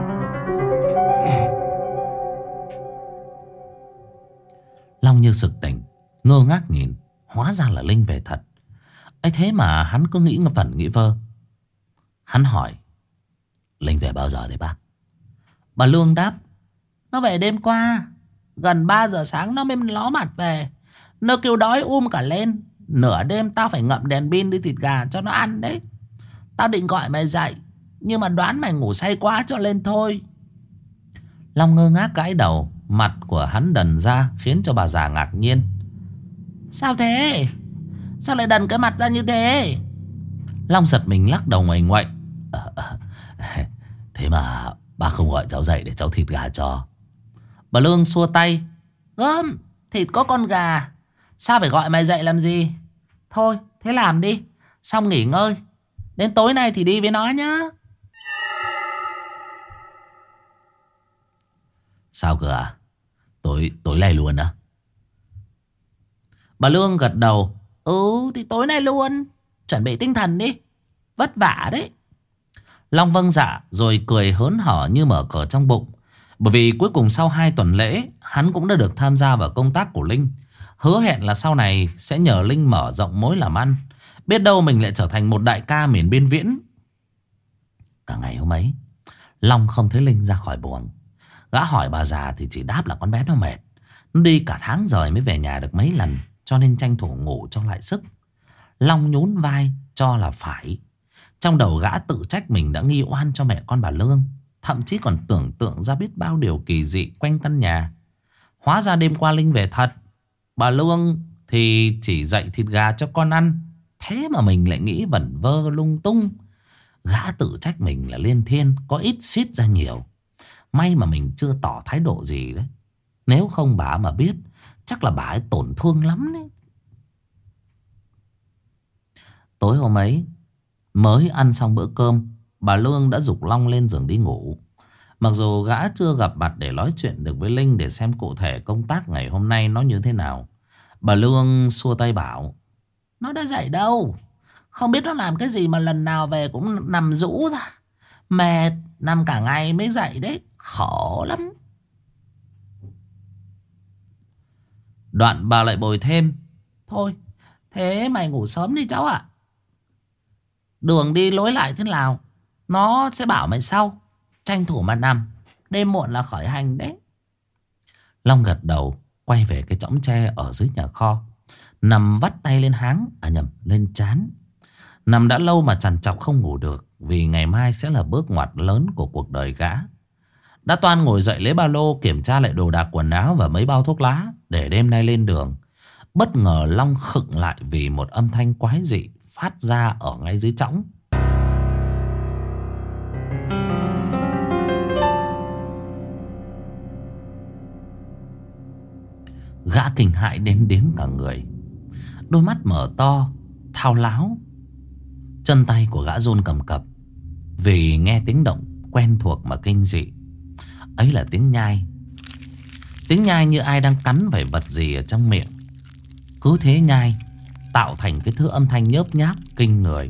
Long như sực tỉnh, ngơ ngác nhìn. Hóa ra là Linh về thật. ấy thế mà hắn cứ nghĩ vẩn nghĩ vơ. Hắn hỏi: "Linh về bao giờ đấy bác?" Bà Lương đáp: "Nó về đêm qua, gần 3 giờ sáng nó mới ló mặt về. Nó kêu đói cả lên. Nửa đêm tao phải ngậm đèn pin đi thịt gà cho nó ăn đấy. Tao định gọi mày dậy, nhưng mà đoán mày ngủ say quá cho lên thôi." Long ngơ ngác gãi đầu. Mặt của hắn đần ra khiến cho bà già ngạc nhiên. "Sao thế? Sao lại đần cái mặt ra như thế?" Long giật mình lắc đầu ngoảnh ngoậy. Thế mà bác không gọi cháu dậy để cháu thịt gà cho?" Bà Lương xua tay: "Gớm, thịt có con gà, sao phải gọi mày dậy làm gì? Thôi, thế làm đi, xong nghỉ ngơi. Đến tối nay thì đi với nó nhá." "Sao cơ à? Tối nay luôn á?" Bà Lương gật đầu. "Ừ thì tối nay luôn. Chuẩn bị tinh thần đi, vất vả đấy." Long vâng dạ rồi cười hớn hở như mở cờ trong bụng. Bởi vì cuối cùng sau 2 tuần lễ, hắn cũng đã được tham gia vào công tác của Linh. Hứa hẹn là sau này sẽ nhờ Linh mở rộng mối làm ăn. Biết đâu mình lại trở thành một đại ca miền biên viễn. Cả ngày hôm ấy Long không thấy Linh ra khỏi buồng. Gã hỏi bà già thì chỉ đáp là con bé nó mệt. Nó đi cả tháng rồi mới về nhà được mấy lần, cho nên tranh thủ ngủ cho lại sức. Long nhún vai cho là phải. Trong đầu gã tự trách mình đã nghi oan cho mẹ con bà Lương. Thậm chí còn tưởng tượng ra biết bao điều kỳ dị quanh căn nhà. Hóa ra đêm qua Linh về thật. Bà Lương thì chỉ dạy thịt gà cho con ăn. Thế mà mình lại nghĩ vẩn vơ lung tung. Gã tự trách mình là liên thiên, có ít xít ra nhiều. May mà mình chưa tỏ thái độ gì đấy. Nếu không bà mà biết, chắc là bà ấy tổn thương lắm đấy. Tối hôm ấy, mới ăn xong bữa cơm, bà Lương đã giục Long lên giường đi ngủ. Mặc dù gã chưa gặp mặt để nói chuyện được với Linh để xem cụ thể công tác ngày hôm nay nó như thế nào, bà Lương xua tay bảo: nó đã dậy đâu. Không biết nó làm cái gì mà lần nào về cũng nằm rũ ra. Mệt, nằm cả ngày mới dậy đấy. Khổ lắm. Đoạn bà lại bồi thêm: thôi, thế mày ngủ sớm đi cháu ạ. Đường đi lối lại thế nào nó sẽ bảo mày sau. Tranh thủ mà nằm, đêm muộn là khởi hành đấy. Long gật đầu, quay về cái chõng tre ở dưới nhà kho, nằm vắt tay lên háng, lên trán. Nằm đã lâu mà trằn trọc không ngủ được, vì ngày mai sẽ là bước ngoặt lớn của cuộc đời gã. Đã toan ngồi dậy lấy ba lô, kiểm tra lại đồ đạc quần áo và mấy bao thuốc lá để đêm nay lên đường. Bất ngờ Long khựng lại vì một âm thanh quái dị phát ra ở ngay dưới chõng. Gã kinh hãi đến điếng cả người. Đôi mắt mở to, thao láo. Chân tay của gã run cầm cập vì nghe tiếng động quen thuộc mà kinh dị. Ấy là tiếng nhai. Tiếng nhai như ai đang cắn phải vật gì ở trong miệng. Cứ thế nhai, tạo thành cái thứ âm thanh nhớp nháp kinh người.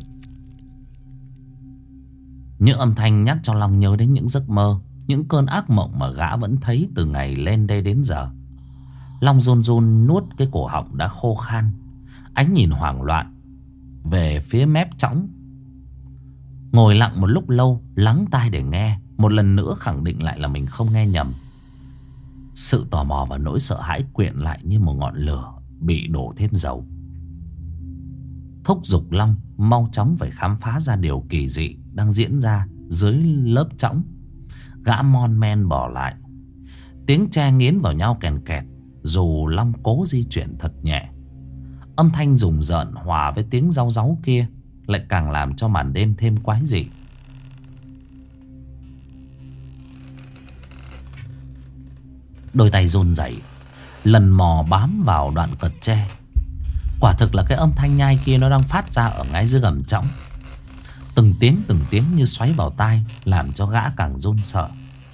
Những âm thanh nhắc cho Long nhớ đến những giấc mơ, những cơn ác mộng mà gã vẫn thấy từ ngày lên đây đến giờ. Long run run nuốt cái cổ họng đã khô khan, ánh nhìn hoảng loạn về phía mép chõng. Ngồi lặng một lúc lâu, lắng tai để nghe, một lần nữa khẳng định lại là mình không nghe nhầm. Sự tò mò và nỗi sợ hãi quyện lại như một ngọn lửa bị đổ thêm dầu, thúc giục Long mau chóng phải khám phá ra điều kỳ dị đang diễn ra dưới lớp chõng. Gã mon men bỏ lại. Tiếng tre nghiến vào nhau kèn kẹt, dù Long cố di chuyển thật nhẹ. Âm thanh rùng rợn hòa với tiếng rau ráu kia lại càng làm cho màn đêm thêm quái dị. Đôi tay run rẩy, lần mò bám vào đoạn cật tre. Quả thực là cái âm thanh nhai kia nó đang phát ra ở ngay dưới gầm chõng. Từng tiếng như xoáy vào tai, làm cho gã càng run sợ.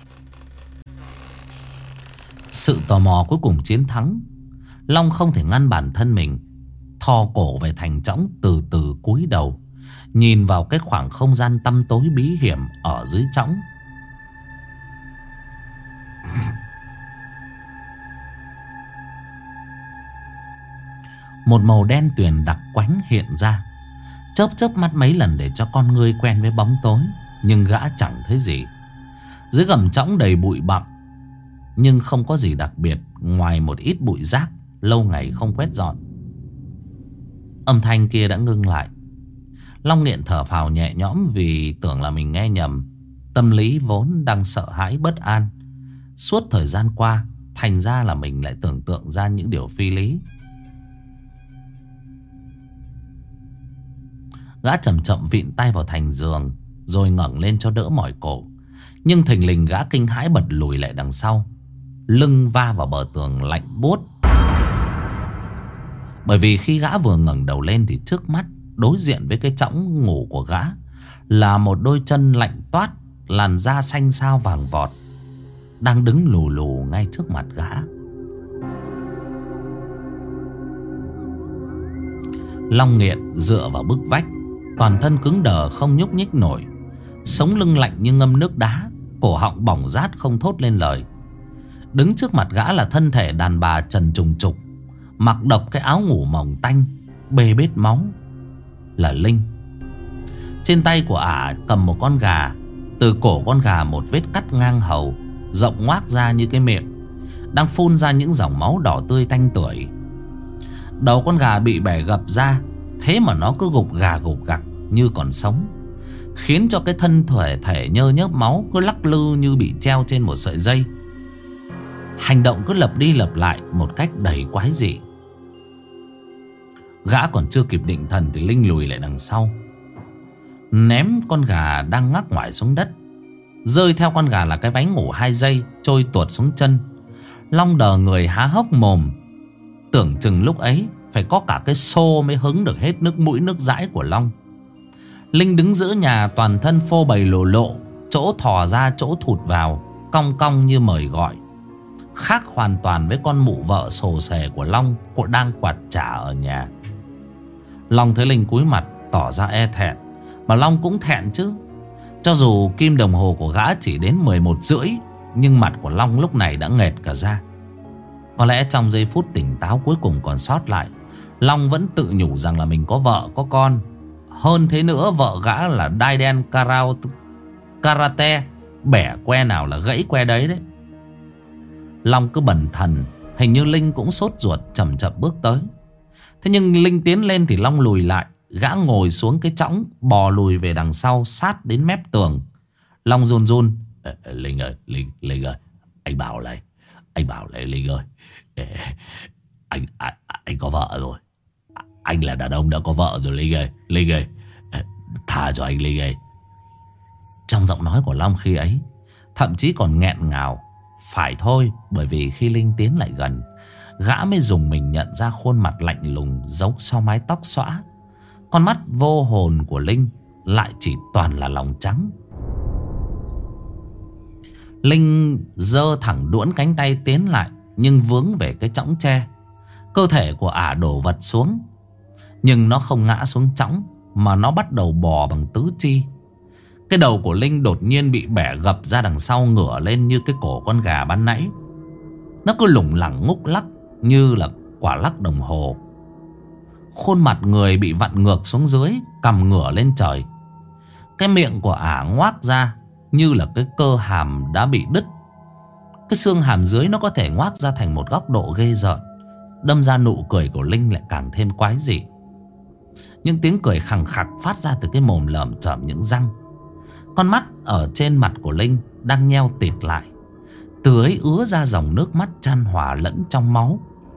Sự tò mò cuối cùng chiến thắng. Long không thể ngăn bản thân mình, thò cổ về thành chõng, từ từ cúi đầu nhìn vào cái khoảng không gian tăm tối bí hiểm ở dưới chõng. Một màu đen tuyền đặc quánh hiện ra, chớp chớp mắt mấy lần để cho con ngươi quen với bóng tối, nhưng gã chẳng thấy gì. Dưới gầm chõng đầy bụi bặm, nhưng không có gì đặc biệt ngoài một ít bụi rác lâu ngày không quét dọn. Âm thanh kia đã ngưng lại. Long Nghiện thở phào nhẹ nhõm vì tưởng là mình nghe nhầm. Tâm lý vốn đang sợ hãi bất an suốt thời gian qua, thành ra là mình lại tưởng tượng ra những điều phi lý. Gã chậm chậm vịn tay vào thành giường, rồi ngẩng lên cho đỡ mỏi cổ. Nhưng thình lình gã kinh hãi bật lùi lại đằng sau, lưng va vào bờ tường lạnh buốt. Bởi vì khi gã vừa ngẩng đầu lên thì trước mắt, đối diện với cái chõng ngủ của gã, là một đôi chân lạnh toát, làn da xanh xao vàng vọt, đang đứng lù lù ngay trước mặt gã. Long Nghiện dựa vào bức vách, toàn thân cứng đờ không nhúc nhích nổi, sống lưng lạnh như ngâm nước đá, cổ họng bỏng rát không thốt lên lời. Đứng trước mặt gã là thân thể đàn bà trần trùng trục, mặc độc cái áo ngủ mỏng tanh, bê bết máu, là Linh. Trên tay của ả cầm một con gà Từ cổ con gà một vết cắt ngang hầu, rộng ngoác ra như cái miệng, đang phun ra những dòng máu đỏ tươi tanh tưởi. Đầu con gà bị bẻ gập ra, thế mà nó cứ gục gà gục gặc như còn sống, khiến cho cái thân thể nhơ nhớp máu cứ lắc lư như bị treo trên một sợi dây. Hành động cứ lặp đi lặp lại một cách đầy quái dị. Gã còn chưa kịp định thần thì Linh lùi lại đằng sau, ném con gà đang ngắc ngoải xuống đất. Rơi theo con gà là cái váy ngủ 2 giây trôi tuột xuống chân. Long đờ người há hốc mồm. Tưởng chừng lúc ấy phải có cả cái xô mới hứng được hết nước mũi nước dãi của Long. Linh đứng giữa nhà, toàn thân phô bày lồ lộ, chỗ thò ra chỗ thụt vào, cong cong như mời gọi. Khác hoàn toàn với con mụ vợ sồ sề của Long cũng đang quạt chả ở nhà. Long thấy Linh cúi mặt tỏ ra e thẹn, mà Long cũng thẹn chứ. Cho dù kim đồng hồ của gã chỉ đến 11:30, nhưng mặt của Long lúc này đã nghệt cả ra. Có lẽ trong giây phút tỉnh táo cuối cùng còn sót lại, Long vẫn tự nhủ rằng là mình có vợ có con. Hơn thế nữa, vợ gã là đai đen karate, bẻ que nào là gãy que đấy đấy. Long cứ bần thần, hình như Linh cũng sốt ruột, chậm chậm bước tới. Thế nhưng Linh tiến lên thì Long lùi lại. Gã ngồi xuống cái chõng, bò lùi về đằng sau sát đến mép tường. Long run run: Linh ơi, Linh ơi, anh bảo này Linh ơi, anh có vợ rồi. Anh là đàn ông đã có vợ rồi Linh ơi, tha cho anh Linh ơi. Trong giọng nói của Long khi ấy thậm chí còn nghẹn ngào. Phải thôi, bởi vì khi Linh tiến lại gần, gã mới dùng mình nhận ra khuôn mặt lạnh lùng giấu sau mái tóc xõa. Con mắt vô hồn của Linh lại chỉ toàn là lòng trắng. Linh giơ thẳng đuỗn cánh tay tiến lại, nhưng vướng về cái chõng tre. Cơ thể của ả đổ vật xuống, nhưng nó không ngã xuống chõng, mà nó bắt đầu bò bằng tứ chi. Cái đầu của Linh đột nhiên bị bẻ gập ra đằng sau, ngửa lên như cái cổ con gà ban nãy. Nó cứ lủng lẳng ngúc lắc như là quả lắc đồng hồ. Khuôn mặt người bị vặn ngược xuống dưới, cằm ngửa lên trời. Cái miệng của ả ngoác ra như là cái cơ hàm đã bị đứt. Cái xương hàm dưới nó có thể ngoác ra thành một góc độ ghê rợn. Đâm ra nụ cười của Linh lại càng thêm quái dị. Những tiếng cười khằng khặc phát ra từ cái mồm lởm chởm những răng. Con mắt ở trên mặt của Linh đang nheo tịt lại. Từ ấy ứa ra dòng nước mắt chan hòa lẫn trong máu.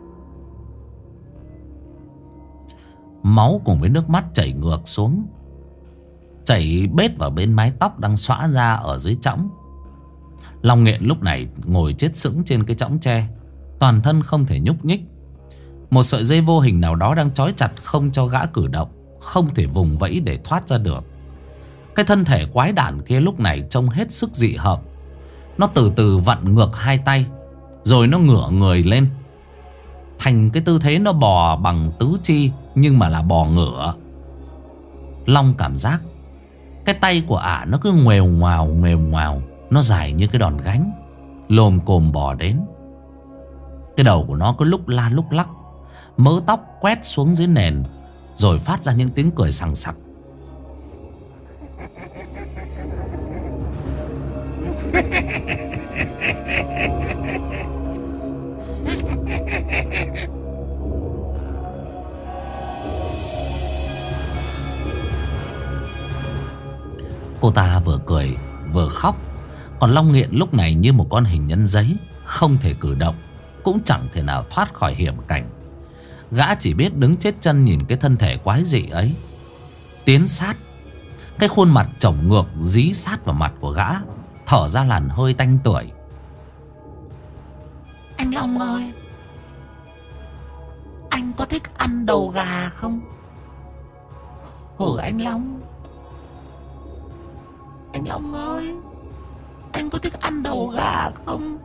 Máu cùng với nước mắt chảy ngược xuống, chảy bết vào bên mái tóc đang xõa ra ở dưới chõng. Long Nghiện lúc này ngồi chết sững trên cái chõng tre, toàn thân không thể nhúc nhích. Một sợi dây vô hình nào đó đang trói chặt không cho gã cử động, không thể vùng vẫy để thoát ra được. Cái thân thể quái đản kia lúc này trông hết sức dị hợp. Nó từ từ vặn ngược hai tay, rồi nó ngửa người lên thành cái tư thế nó bò bằng tứ chi, nhưng mà là bò ngửa. Long cảm giác cái tay của ả nó cứ ngoèo ngoào, nó dài như cái đòn gánh, lồm cồm bò đến. Cái đầu của nó cứ lúc la lúc lắc, mớ tóc quét xuống dưới nền, rồi phát ra những tiếng cười sằng sặc. Cô ta vừa cười vừa khóc. Còn Long Nghiện lúc này như một con hình nhân giấy, không thể cử động, cũng chẳng thể nào thoát khỏi hiểm cảnh. Gã chỉ biết đứng chết chân nhìn cái thân thể quái dị ấy tiến sát. Cái khuôn mặt chổng ngược dí sát vào mặt của gã, thở ra làn hơi tanh tưởi. Anh Long ơi, anh có thích ăn đầu gà không? Anh Long, anh Long ơi, anh có thích ăn đầu gà không?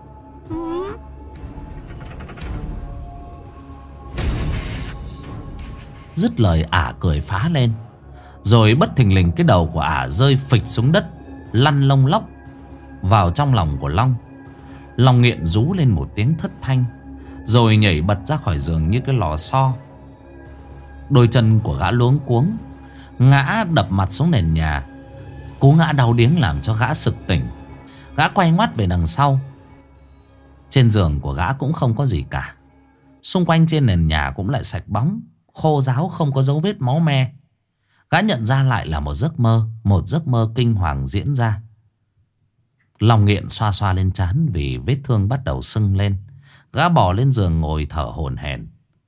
Dứt lời ả cười phá lên, rồi bất thình lình cái đầu của ả rơi phịch xuống đất, lăn lông lóc vào trong lòng của Long. Long Nghiện rú lên một tiếng thất thanh, rồi nhảy bật ra khỏi giường như cái lò xo. Đôi chân của gã luống cuống, ngã đập mặt xuống nền nhà. Cú ngã đau điếng làm cho gã sực tỉnh. Gã quay ngoắt về đằng sau. Trên giường của gã cũng không có gì cả. Xung quanh trên nền nhà cũng lại sạch bóng, khô ráo, không có dấu vết máu me. Gã nhận ra lại là một giấc mơ. Một giấc mơ kinh hoàng diễn ra. Lòng nghiện xoa xoa lên trán vì vết thương bắt đầu sưng lên. Gã bò lên giường ngồi thở hổn hển.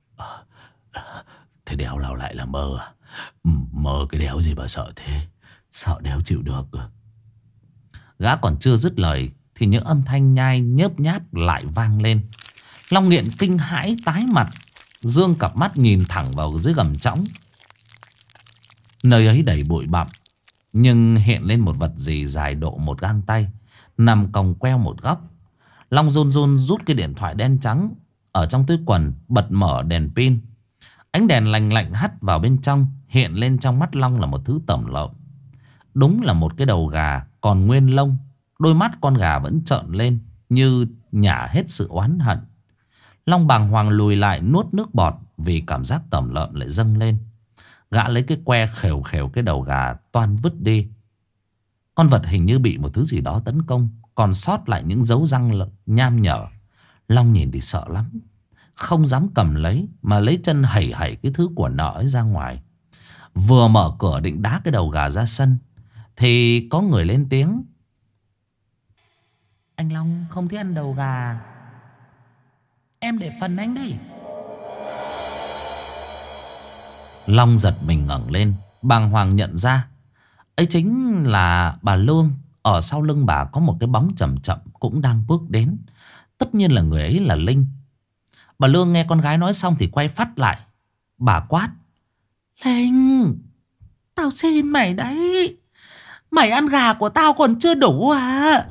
Thế đéo nào lại là mơ à? Mơ cái đéo gì mà sợ thế? Sợ đéo chịu được. Gã còn chưa dứt lời thì những âm thanh nhai nhớp nháp lại vang lên. Long nghiện kinh hãi tái mặt, dương cặp mắt nhìn thẳng vào dưới gầm trõng. Nơi ấy đầy bụi bặm, nhưng hiện lên một vật gì dài độ một gang tay, nằm còng queo một góc. Long run run rút cái điện thoại đen trắng ở trong túi quần, bật mở đèn pin. Ánh đèn lành lạnh hắt vào bên trong. Hiện lên trong mắt Long là một thứ tẩm lợm. Đúng là một cái đầu gà còn nguyên lông. Đôi mắt con gà vẫn trợn lên, như nhả hết sự oán hận. Long bàng hoàng lùi lại nuốt nước bọt, vì cảm giác tẩm lợm lại dâng lên. Gã lấy cái que khều khều cái đầu gà toan vứt đi. Con vật hình như bị một thứ gì đó tấn công, còn sót lại những dấu răng nham nhở. Long nhìn thì sợ lắm, không dám cầm lấy, mà lấy chân hẩy hẩy cái thứ của nợ ấy ra ngoài. Vừa mở cửa định đá cái đầu gà ra sân thì có người lên tiếng: Anh Long không thích ăn đầu gà, em để phần anh đi. Long giật mình ngẩng lên, bàng hoàng nhận ra ấy chính là bà Lương. Ở sau lưng bà có một cái bóng chậm chậm cũng đang bước đến. Tất nhiên là người ấy là Linh. Bà Lương nghe con gái nói xong thì quay phắt lại. Bà quát: Linh, tao xin mày đấy, mày ăn gà của tao còn chưa đủ à?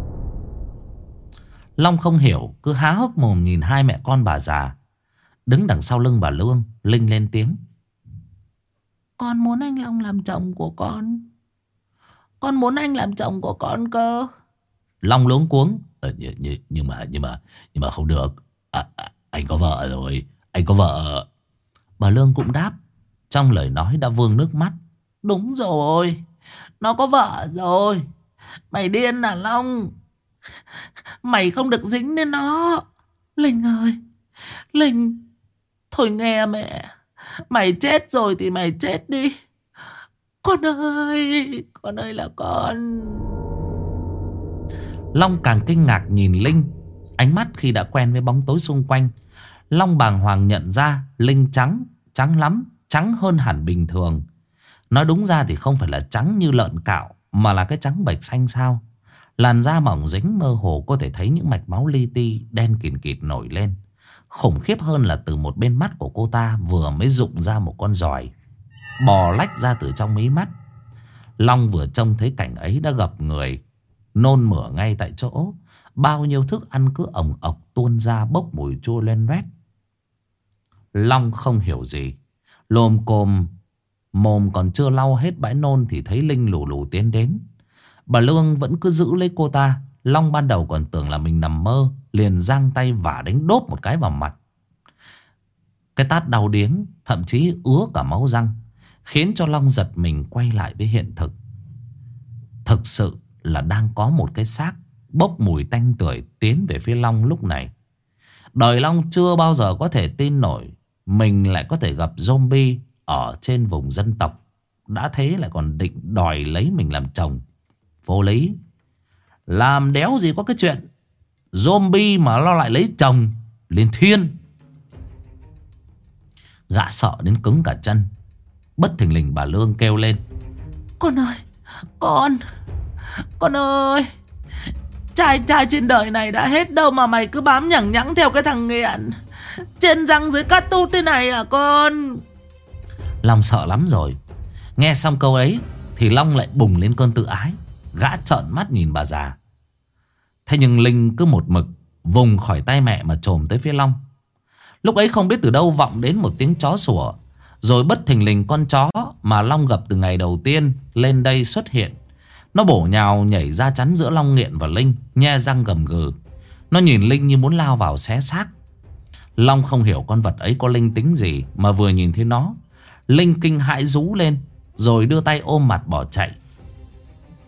Long không hiểu, cứ há hốc mồm nhìn hai mẹ con bà già. Đứng đằng sau lưng bà Lương, Linh lên tiếng: Con muốn anh Long làm chồng của con. Con muốn anh làm chồng của con cơ. Long luống cuống: Nhưng mà không được. Anh có vợ rồi. Anh có vợ. Bà Lương cũng đáp, trong lời nói đã vương nước mắt: Đúng rồi, nó có vợ rồi. Mày điên à Long? Mày không được dính đến nó. Linh ơi, Linh, thôi nghe mẹ, mày chết rồi thì mày chết đi. Con ơi là con. Long càng kinh ngạc nhìn Linh. Ánh mắt khi đã quen với bóng tối xung quanh, Long bàng hoàng nhận ra Linh trắng lắm, trắng hơn hẳn bình thường. Nói đúng ra thì không phải là trắng như lợn cạo, mà là cái trắng bạch xanh sao. Làn da mỏng dính, mơ hồ có thể thấy những mạch máu li ti đen kịt kịt nổi lên. Khủng khiếp hơn là từ một bên mắt của cô ta vừa mới rụng ra một con giòi bò lách ra từ trong mí mắt. Long vừa trông thấy cảnh ấy đã gập người, nôn mửa ngay tại chỗ. Bao nhiêu thức ăn cứ ồng ọc tuôn ra, bốc mùi chua lên loét. Long không hiểu gì, lồm cồm mồm còn chưa lau hết bãi nôn thì thấy Linh lù lù tiến đến. Bà Lương vẫn cứ giữ lấy cô ta. Long ban đầu còn tưởng là mình nằm mơ, liền giang tay vả đánh đốp một cái vào mặt. Cái tát đau điếng, thậm chí ứa cả máu răng, khiến cho Long giật mình quay lại với hiện thực. Thực sự là đang có một cái xác bốc mùi tanh tưởi tiến về phía Long lúc này. Đời Long chưa bao giờ có thể tin nổi mình lại có thể gặp zombie ở trên vùng dân tộc. Đã thế lại còn định đòi lấy mình làm chồng. Vô lý. Làm đéo gì có cái chuyện zombie mà nó lại lấy chồng liền thiên. Gã sợ đến cứng cả chân. Bất thình lình bà Lương kêu lên: Con ơi, con ơi, trai trên đời này đã hết đâu mà mày cứ bám nhằng nhẵng theo cái thằng nghiện trên răng dưới cắt tút thế này à con? Long sợ lắm rồi. Nghe xong câu ấy thì Long lại bùng lên cơn tự ái. Gã trợn mắt nhìn bà già. Thế nhưng Linh cứ một mực vùng khỏi tay mẹ mà chồm tới phía Long. Lúc ấy không biết từ đâu vọng đến một tiếng chó sủa. Rồi bất thình lình con chó mà Long gặp từ ngày đầu tiên lên đây xuất hiện. Nó bổ nhào nhảy ra chắn giữa Long nghiện và Linh, nhe răng gầm gừ. Nó nhìn Linh như muốn lao vào xé xác. Long không hiểu con vật ấy có linh tính gì, mà vừa nhìn thấy nó, Linh kinh hãi rú lên, rồi đưa tay ôm mặt bỏ chạy.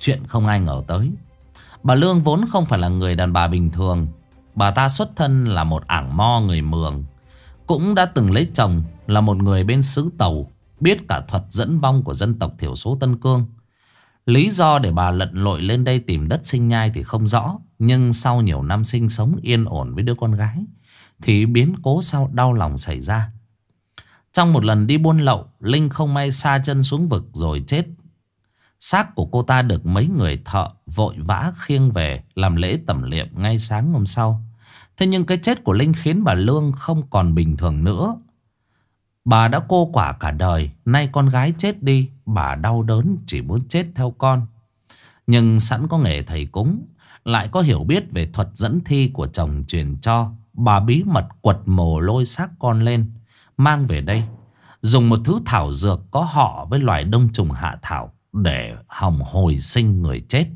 chuyện không ai ngờ tới. Bà Lương vốn không phải là người đàn bà bình thường. Bà ta xuất thân là một ảng mo người Mường, cũng đã từng lấy chồng là một người bên xứ Tàu, biết cả thuật dẫn vong của dân tộc thiểu số Tân Cương. Lý do để bà lặn lội lên đây tìm đất sinh nhai thì không rõ. Nhưng sau nhiều năm sinh sống yên ổn với đứa con gái thì biến cố sau đau lòng xảy ra. Trong một lần đi buôn lậu, Linh không may sa chân xuống vực rồi chết. Xác của cô ta được mấy người thợ vội vã khiêng về làm lễ tẩm liệm ngay sáng hôm sau. Thế nhưng cái chết của Linh khiến bà Lương không còn bình thường nữa. Bà đã cô quả cả đời, nay con gái chết đi, bà đau đớn chỉ muốn chết theo con. Nhưng sẵn có nghề thầy cúng, lại có hiểu biết về thuật dẫn thi của chồng truyền cho, bà bí mật quật mồ lôi xác con lên, mang về đây, dùng một thứ thảo dược có họ với loài đông trùng hạ thảo để hòng hồi sinh người chết.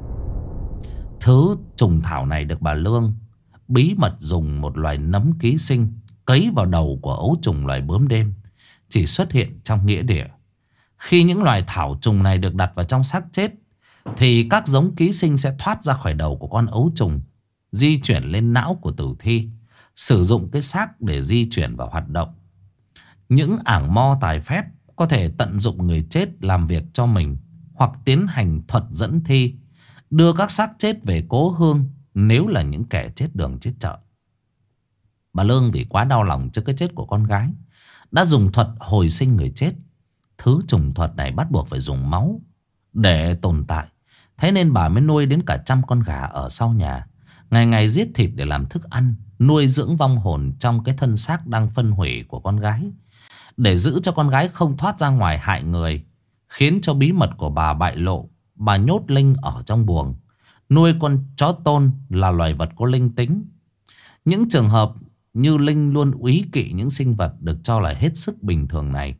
Thứ trùng thảo này được bà Lương bí mật dùng một loài nấm ký sinh cấy vào đầu của ấu trùng loài bướm đêm, chỉ xuất hiện trong nghĩa địa. Khi những loài thảo trùng này được đặt vào trong xác chết thì các giống ký sinh sẽ thoát ra khỏi đầu của con ấu trùng, di chuyển lên não của tử thi, sử dụng cái xác để di chuyển và hoạt động. Những ảng mo tài phép có thể tận dụng người chết làm việc cho mình, hoặc tiến hành thuật dẫn thi, đưa các xác chết về cố hương nếu là những kẻ chết đường chết chợ. Bà Lương vì quá đau lòng trước cái chết của con gái đã dùng thuật hồi sinh người chết. Thứ trùng thuật này bắt buộc phải dùng máu để tồn tại. Thế nên bà mới nuôi đến cả 100 con gà ở sau nhà, ngày ngày giết thịt để làm thức ăn, nuôi dưỡng vong hồn trong cái thân xác đang phân hủy của con gái, để giữ cho con gái không thoát ra ngoài hại người. Khiến cho bí mật của bà bại lộ, bà nhốt Linh ở trong buồng, nuôi con chó tôn là loài vật có linh tính. Những trường hợp như Linh luôn úy kỵ những sinh vật được cho là hết sức bình thường này.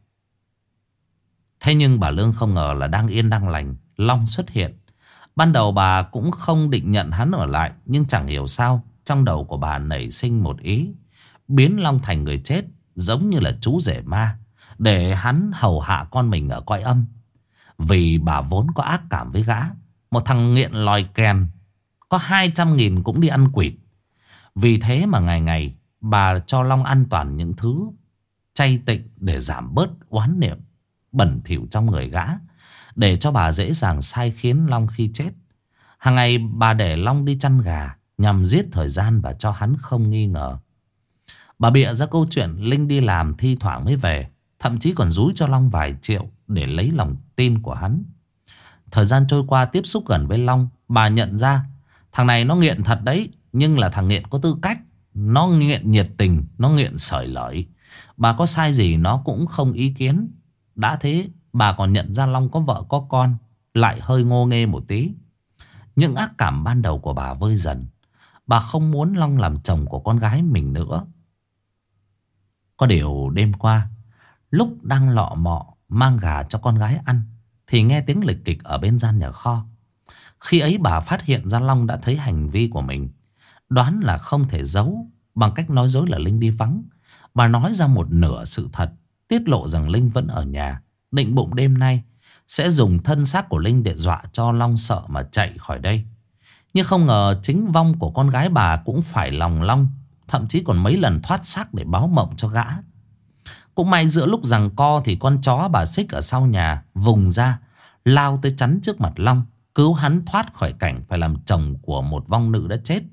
Thế nhưng bà Lương không ngờ là đang yên đang lành, Long xuất hiện. Ban đầu bà cũng không định nhận hắn ở lại, nhưng chẳng hiểu sao trong đầu của bà nảy sinh một ý, biến Long thành người chết, giống như là chú rể ma, để hắn hầu hạ con mình ở cõi âm. Vì bà vốn có ác cảm với gã, một thằng nghiện lòi kèn, có 200.000 cũng đi ăn quỵt. Vì thế mà ngày ngày bà cho Long ăn toàn những thứ chay tịnh để giảm bớt oán niệm bẩn thỉu trong người gã, để cho bà dễ dàng sai khiến Long khi chết. Hàng ngày bà để Long đi chăn gà nhằm giết thời gian và cho hắn không nghi ngờ. Bà bịa ra câu chuyện Linh đi làm thi thoảng mới về, thậm chí còn dúi cho Long vài triệu để lấy lòng tin của hắn. Thời gian trôi qua, tiếp xúc gần với Long, bà nhận ra thằng này nó nghiện thật đấy, nhưng là thằng nghiện có tư cách. Nó nghiện nhiệt tình, nó nghiện sởi lởi. Bà có sai gì nó cũng không ý kiến. Đã thế bà còn nhận ra Long có vợ có con, lại hơi ngô nghê một tí. Những ác cảm ban đầu của bà vơi dần. Bà không muốn Long làm chồng của con gái mình nữa. Có điều đêm qua, lúc đang lọ mọ mang gà cho con gái ăn, thì nghe tiếng lịch kịch ở bên gian nhà kho. Khi ấy bà phát hiện ra Long đã thấy hành vi của mình, đoán là không thể giấu bằng cách nói dối là Linh đi vắng. Bà nói ra một nửa sự thật, tiết lộ rằng Linh vẫn ở nhà, định bụng đêm nay sẽ dùng thân xác của Linh để dọa cho Long sợ mà chạy khỏi đây. Nhưng không ngờ chính vong của con gái bà cũng phải lòng Long, thậm chí còn mấy lần thoát xác để báo mộng cho gã. Cũng may giữa lúc giằng co thì con chó bà Xích ở sau nhà vùng ra, lao tới chắn trước mặt Long, cứu hắn thoát khỏi cảnh phải làm chồng của một vong nữ đã chết.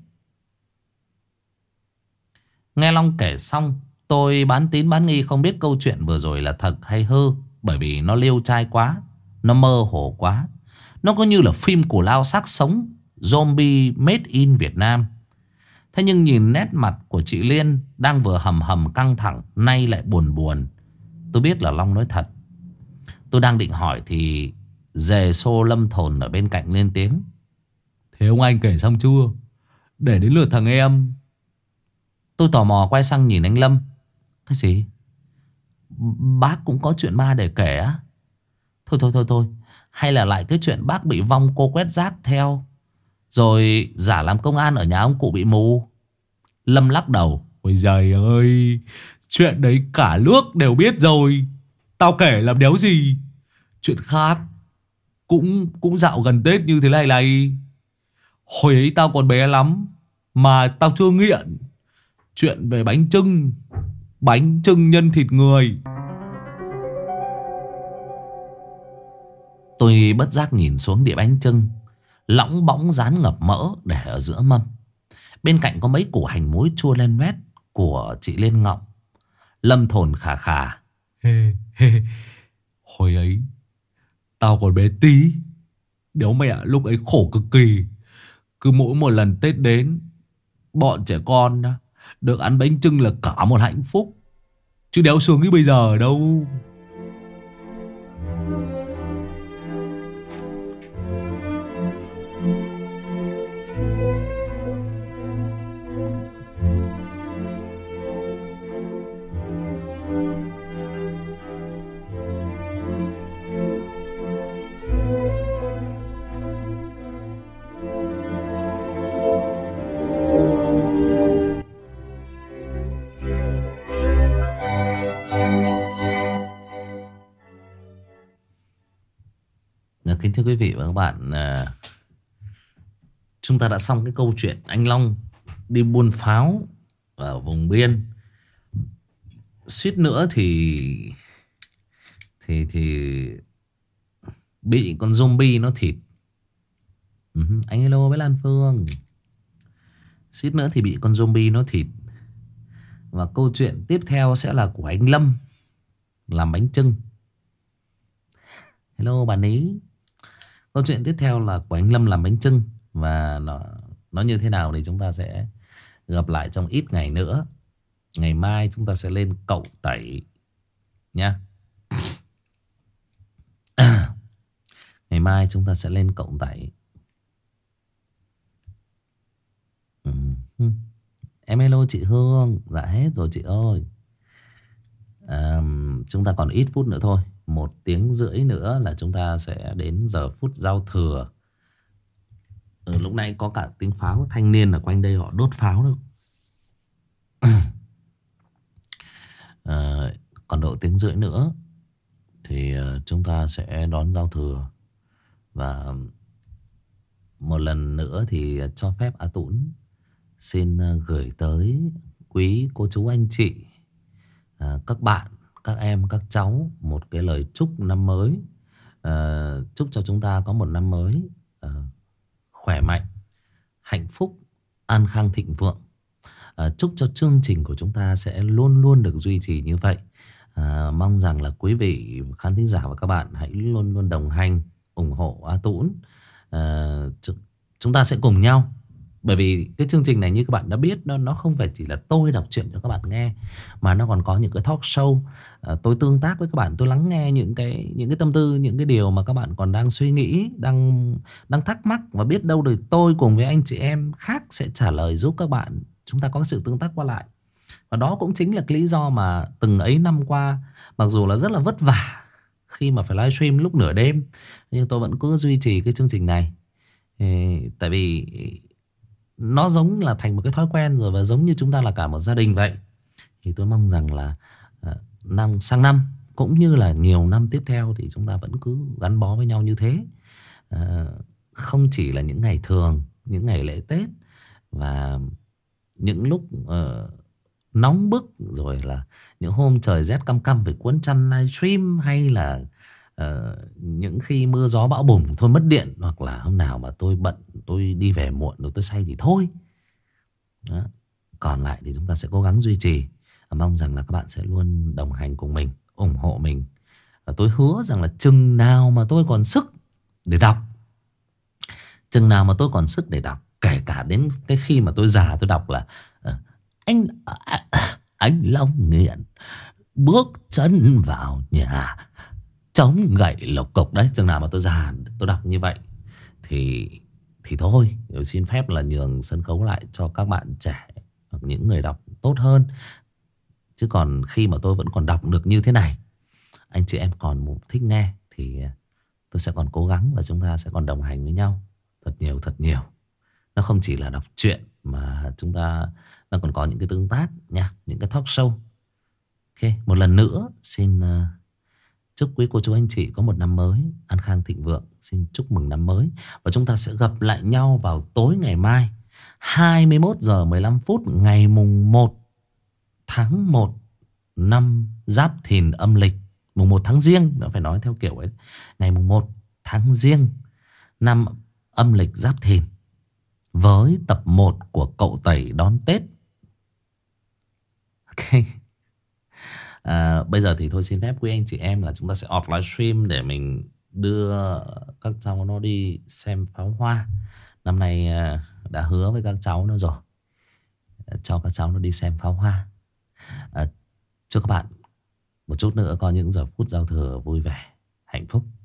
Nghe Long kể xong, tôi bán tín bán nghi không biết câu chuyện vừa rồi là thật hay hư, bởi vì nó liêu trai quá, nó mơ hồ quá. Nó có như là phim cù lao xác sống, zombie made in Việt Nam. Thế nhưng nhìn nét mặt của chị Liên đang vừa hầm hầm căng thẳng, nay lại buồn buồn, tôi biết là Long nói thật. Tôi đang định hỏi thì dề xô Lâm Thồn ở bên cạnh lên tiếng: "Thế ông anh kể xong chưa? Để đến lượt thằng em." Tôi tò mò quay sang nhìn anh Lâm. Cái gì? Bác cũng có chuyện ma để kể á? Thôi, hay là lại cái chuyện bác bị vong cô quét rác theo, rồi giả làm công an ở nhà ông cụ bị mù? Lâm lắc đầu: "Ôi giời ơi, chuyện đấy cả nước đều biết rồi. Tao kể làm đéo gì. Chuyện khác cũng dạo gần Tết như thế này này. Hồi ấy tao còn bé lắm mà tao chưa nghiện chuyện về bánh chưng. Bánh chưng nhân thịt người. Tôi bất giác nhìn xuống đĩa bánh chưng lỏng bóng rán ngập mỡ để ở giữa mâm. Bên cạnh có mấy củ hành muối chua lên loét của chị Liên Ngọng. Lâm thồn khà khà. Hồi ấy tao còn bé tí. Đéo mẹ lúc ấy khổ cực kỳ. Cứ mỗi một lần Tết đến, bọn trẻ con được ăn bánh chưng là cả một hạnh phúc. Chứ đéo sướng như bây giờ đâu. Kính thưa quý vị và các bạn, chúng ta đã xong cái câu chuyện anh Long đi buôn pháo ở vùng biên. Suýt nữa thì bị con zombie nó thịt. Anh hello với Lan Phương. Suýt nữa thì bị con zombie nó thịt. Và câu chuyện tiếp theo sẽ là của anh Lâm làm bánh chưng. Hello bà Ní. Câu chuyện tiếp theo là của anh Lâm làm bánh chưng. Và nó như thế nào thì chúng ta sẽ gặp lại trong ít ngày nữa. Ngày mai chúng ta sẽ lên Cậu Tẩy nha. Ngày mai chúng ta sẽ lên Cậu Tẩy. Em hello chị Hương. Dạ hết rồi chị ơi. Chúng ta còn ít phút nữa thôi. 1 tiếng rưỡi nữa là chúng ta sẽ đến giờ phút giao thừa. Lúc nãy có cả tiếng pháo. Thanh niên ở quanh đây họ đốt pháo đâu. Còn độ tiếng rưỡi nữa thì chúng ta sẽ đón giao thừa. Và một lần nữa thì cho phép A Tũng xin gửi tới quý cô chú anh chị, các bạn, các em, các cháu một cái lời chúc năm mới. Chúc cho chúng ta có một năm mới khỏe mạnh, hạnh phúc, an khang thịnh vượng. Chúc cho chương trình của chúng ta sẽ luôn luôn được duy trì như vậy. Mong rằng là quý vị khán thính giả và các bạn hãy luôn luôn đồng hành, ủng hộ A Tũng. Chúng ta sẽ cùng nhau. Bởi vì cái chương trình này như các bạn đã biết, nó không phải chỉ là tôi đọc truyện cho các bạn nghe, mà nó còn có những cái talk show. Tôi tương tác với các bạn, tôi lắng nghe những cái tâm tư, những cái điều mà các bạn còn đang suy nghĩ, đang thắc mắc. Và biết đâu được tôi cùng với anh chị em khác sẽ trả lời giúp các bạn. Chúng ta có sự tương tác qua lại. Và đó cũng chính là cái lý do mà từng ấy năm qua, mặc dù là rất là vất vả khi mà phải livestream lúc nửa đêm, nhưng tôi vẫn cứ duy trì cái chương trình này. Tại vì nó giống là thành một cái thói quen rồi, và giống như chúng ta là cả một gia đình vậy. Thì tôi mong rằng là sang năm cũng như là nhiều năm tiếp theo thì chúng ta vẫn cứ gắn bó với nhau như thế. Không chỉ là những ngày thường, những ngày lễ Tết và những lúc nóng bức, rồi là những hôm trời rét căm căm phải cuốn chăn livestream, hay là những khi mưa gió bão bùng thôi mất điện, hoặc là hôm nào mà tôi bận, tôi đi về muộn rồi tôi say thì thôi. Đó. Còn lại thì chúng ta sẽ cố gắng duy trì. Mong rằng là các bạn sẽ luôn đồng hành cùng mình, ủng hộ mình. Và tôi hứa rằng là chừng nào mà tôi còn sức để đọc, chừng nào mà tôi còn sức để đọc, kể cả đến cái khi mà tôi già tôi đọc là anh Long nghiện bước chân vào nhà chống gậy lộc cục đấy. Chừng nào mà tôi già tôi đọc như vậy thì thôi, tôi xin phép là nhường sân khấu lại cho các bạn trẻ hoặc những người đọc tốt hơn. Chứ còn khi mà tôi vẫn còn đọc được như thế này, anh chị em còn thích nghe, thì tôi sẽ còn cố gắng và chúng ta sẽ còn đồng hành với nhau thật nhiều thật nhiều. Nó không chỉ là đọc truyện mà chúng ta nó còn có những cái tương tác nha, những cái talk show. Ok, một lần nữa xin chúc quý cô chú anh chị có một năm mới an khang thịnh vượng. Xin chúc mừng năm mới. Và chúng ta sẽ gặp lại nhau vào tối ngày mai 21 giờ 15 phút ngày mùng 1 tháng 1 năm Giáp Thìn âm lịch. Mùng 1 tháng Giêng, nó phải nói theo kiểu ấy. Ngày mùng 1 tháng Giêng năm âm lịch Giáp Thìn, với tập 1 của Cậu Tẩy đón Tết. Ok. Bây giờ thì thôi xin phép quý anh chị em là chúng ta sẽ off livestream để mình đưa các cháu nó đi xem pháo hoa. Năm nay đã hứa với các cháu nó rồi, cho các cháu nó đi xem pháo hoa. Chúc các bạn một chút nữa có những giờ phút giao thừa vui vẻ, hạnh phúc.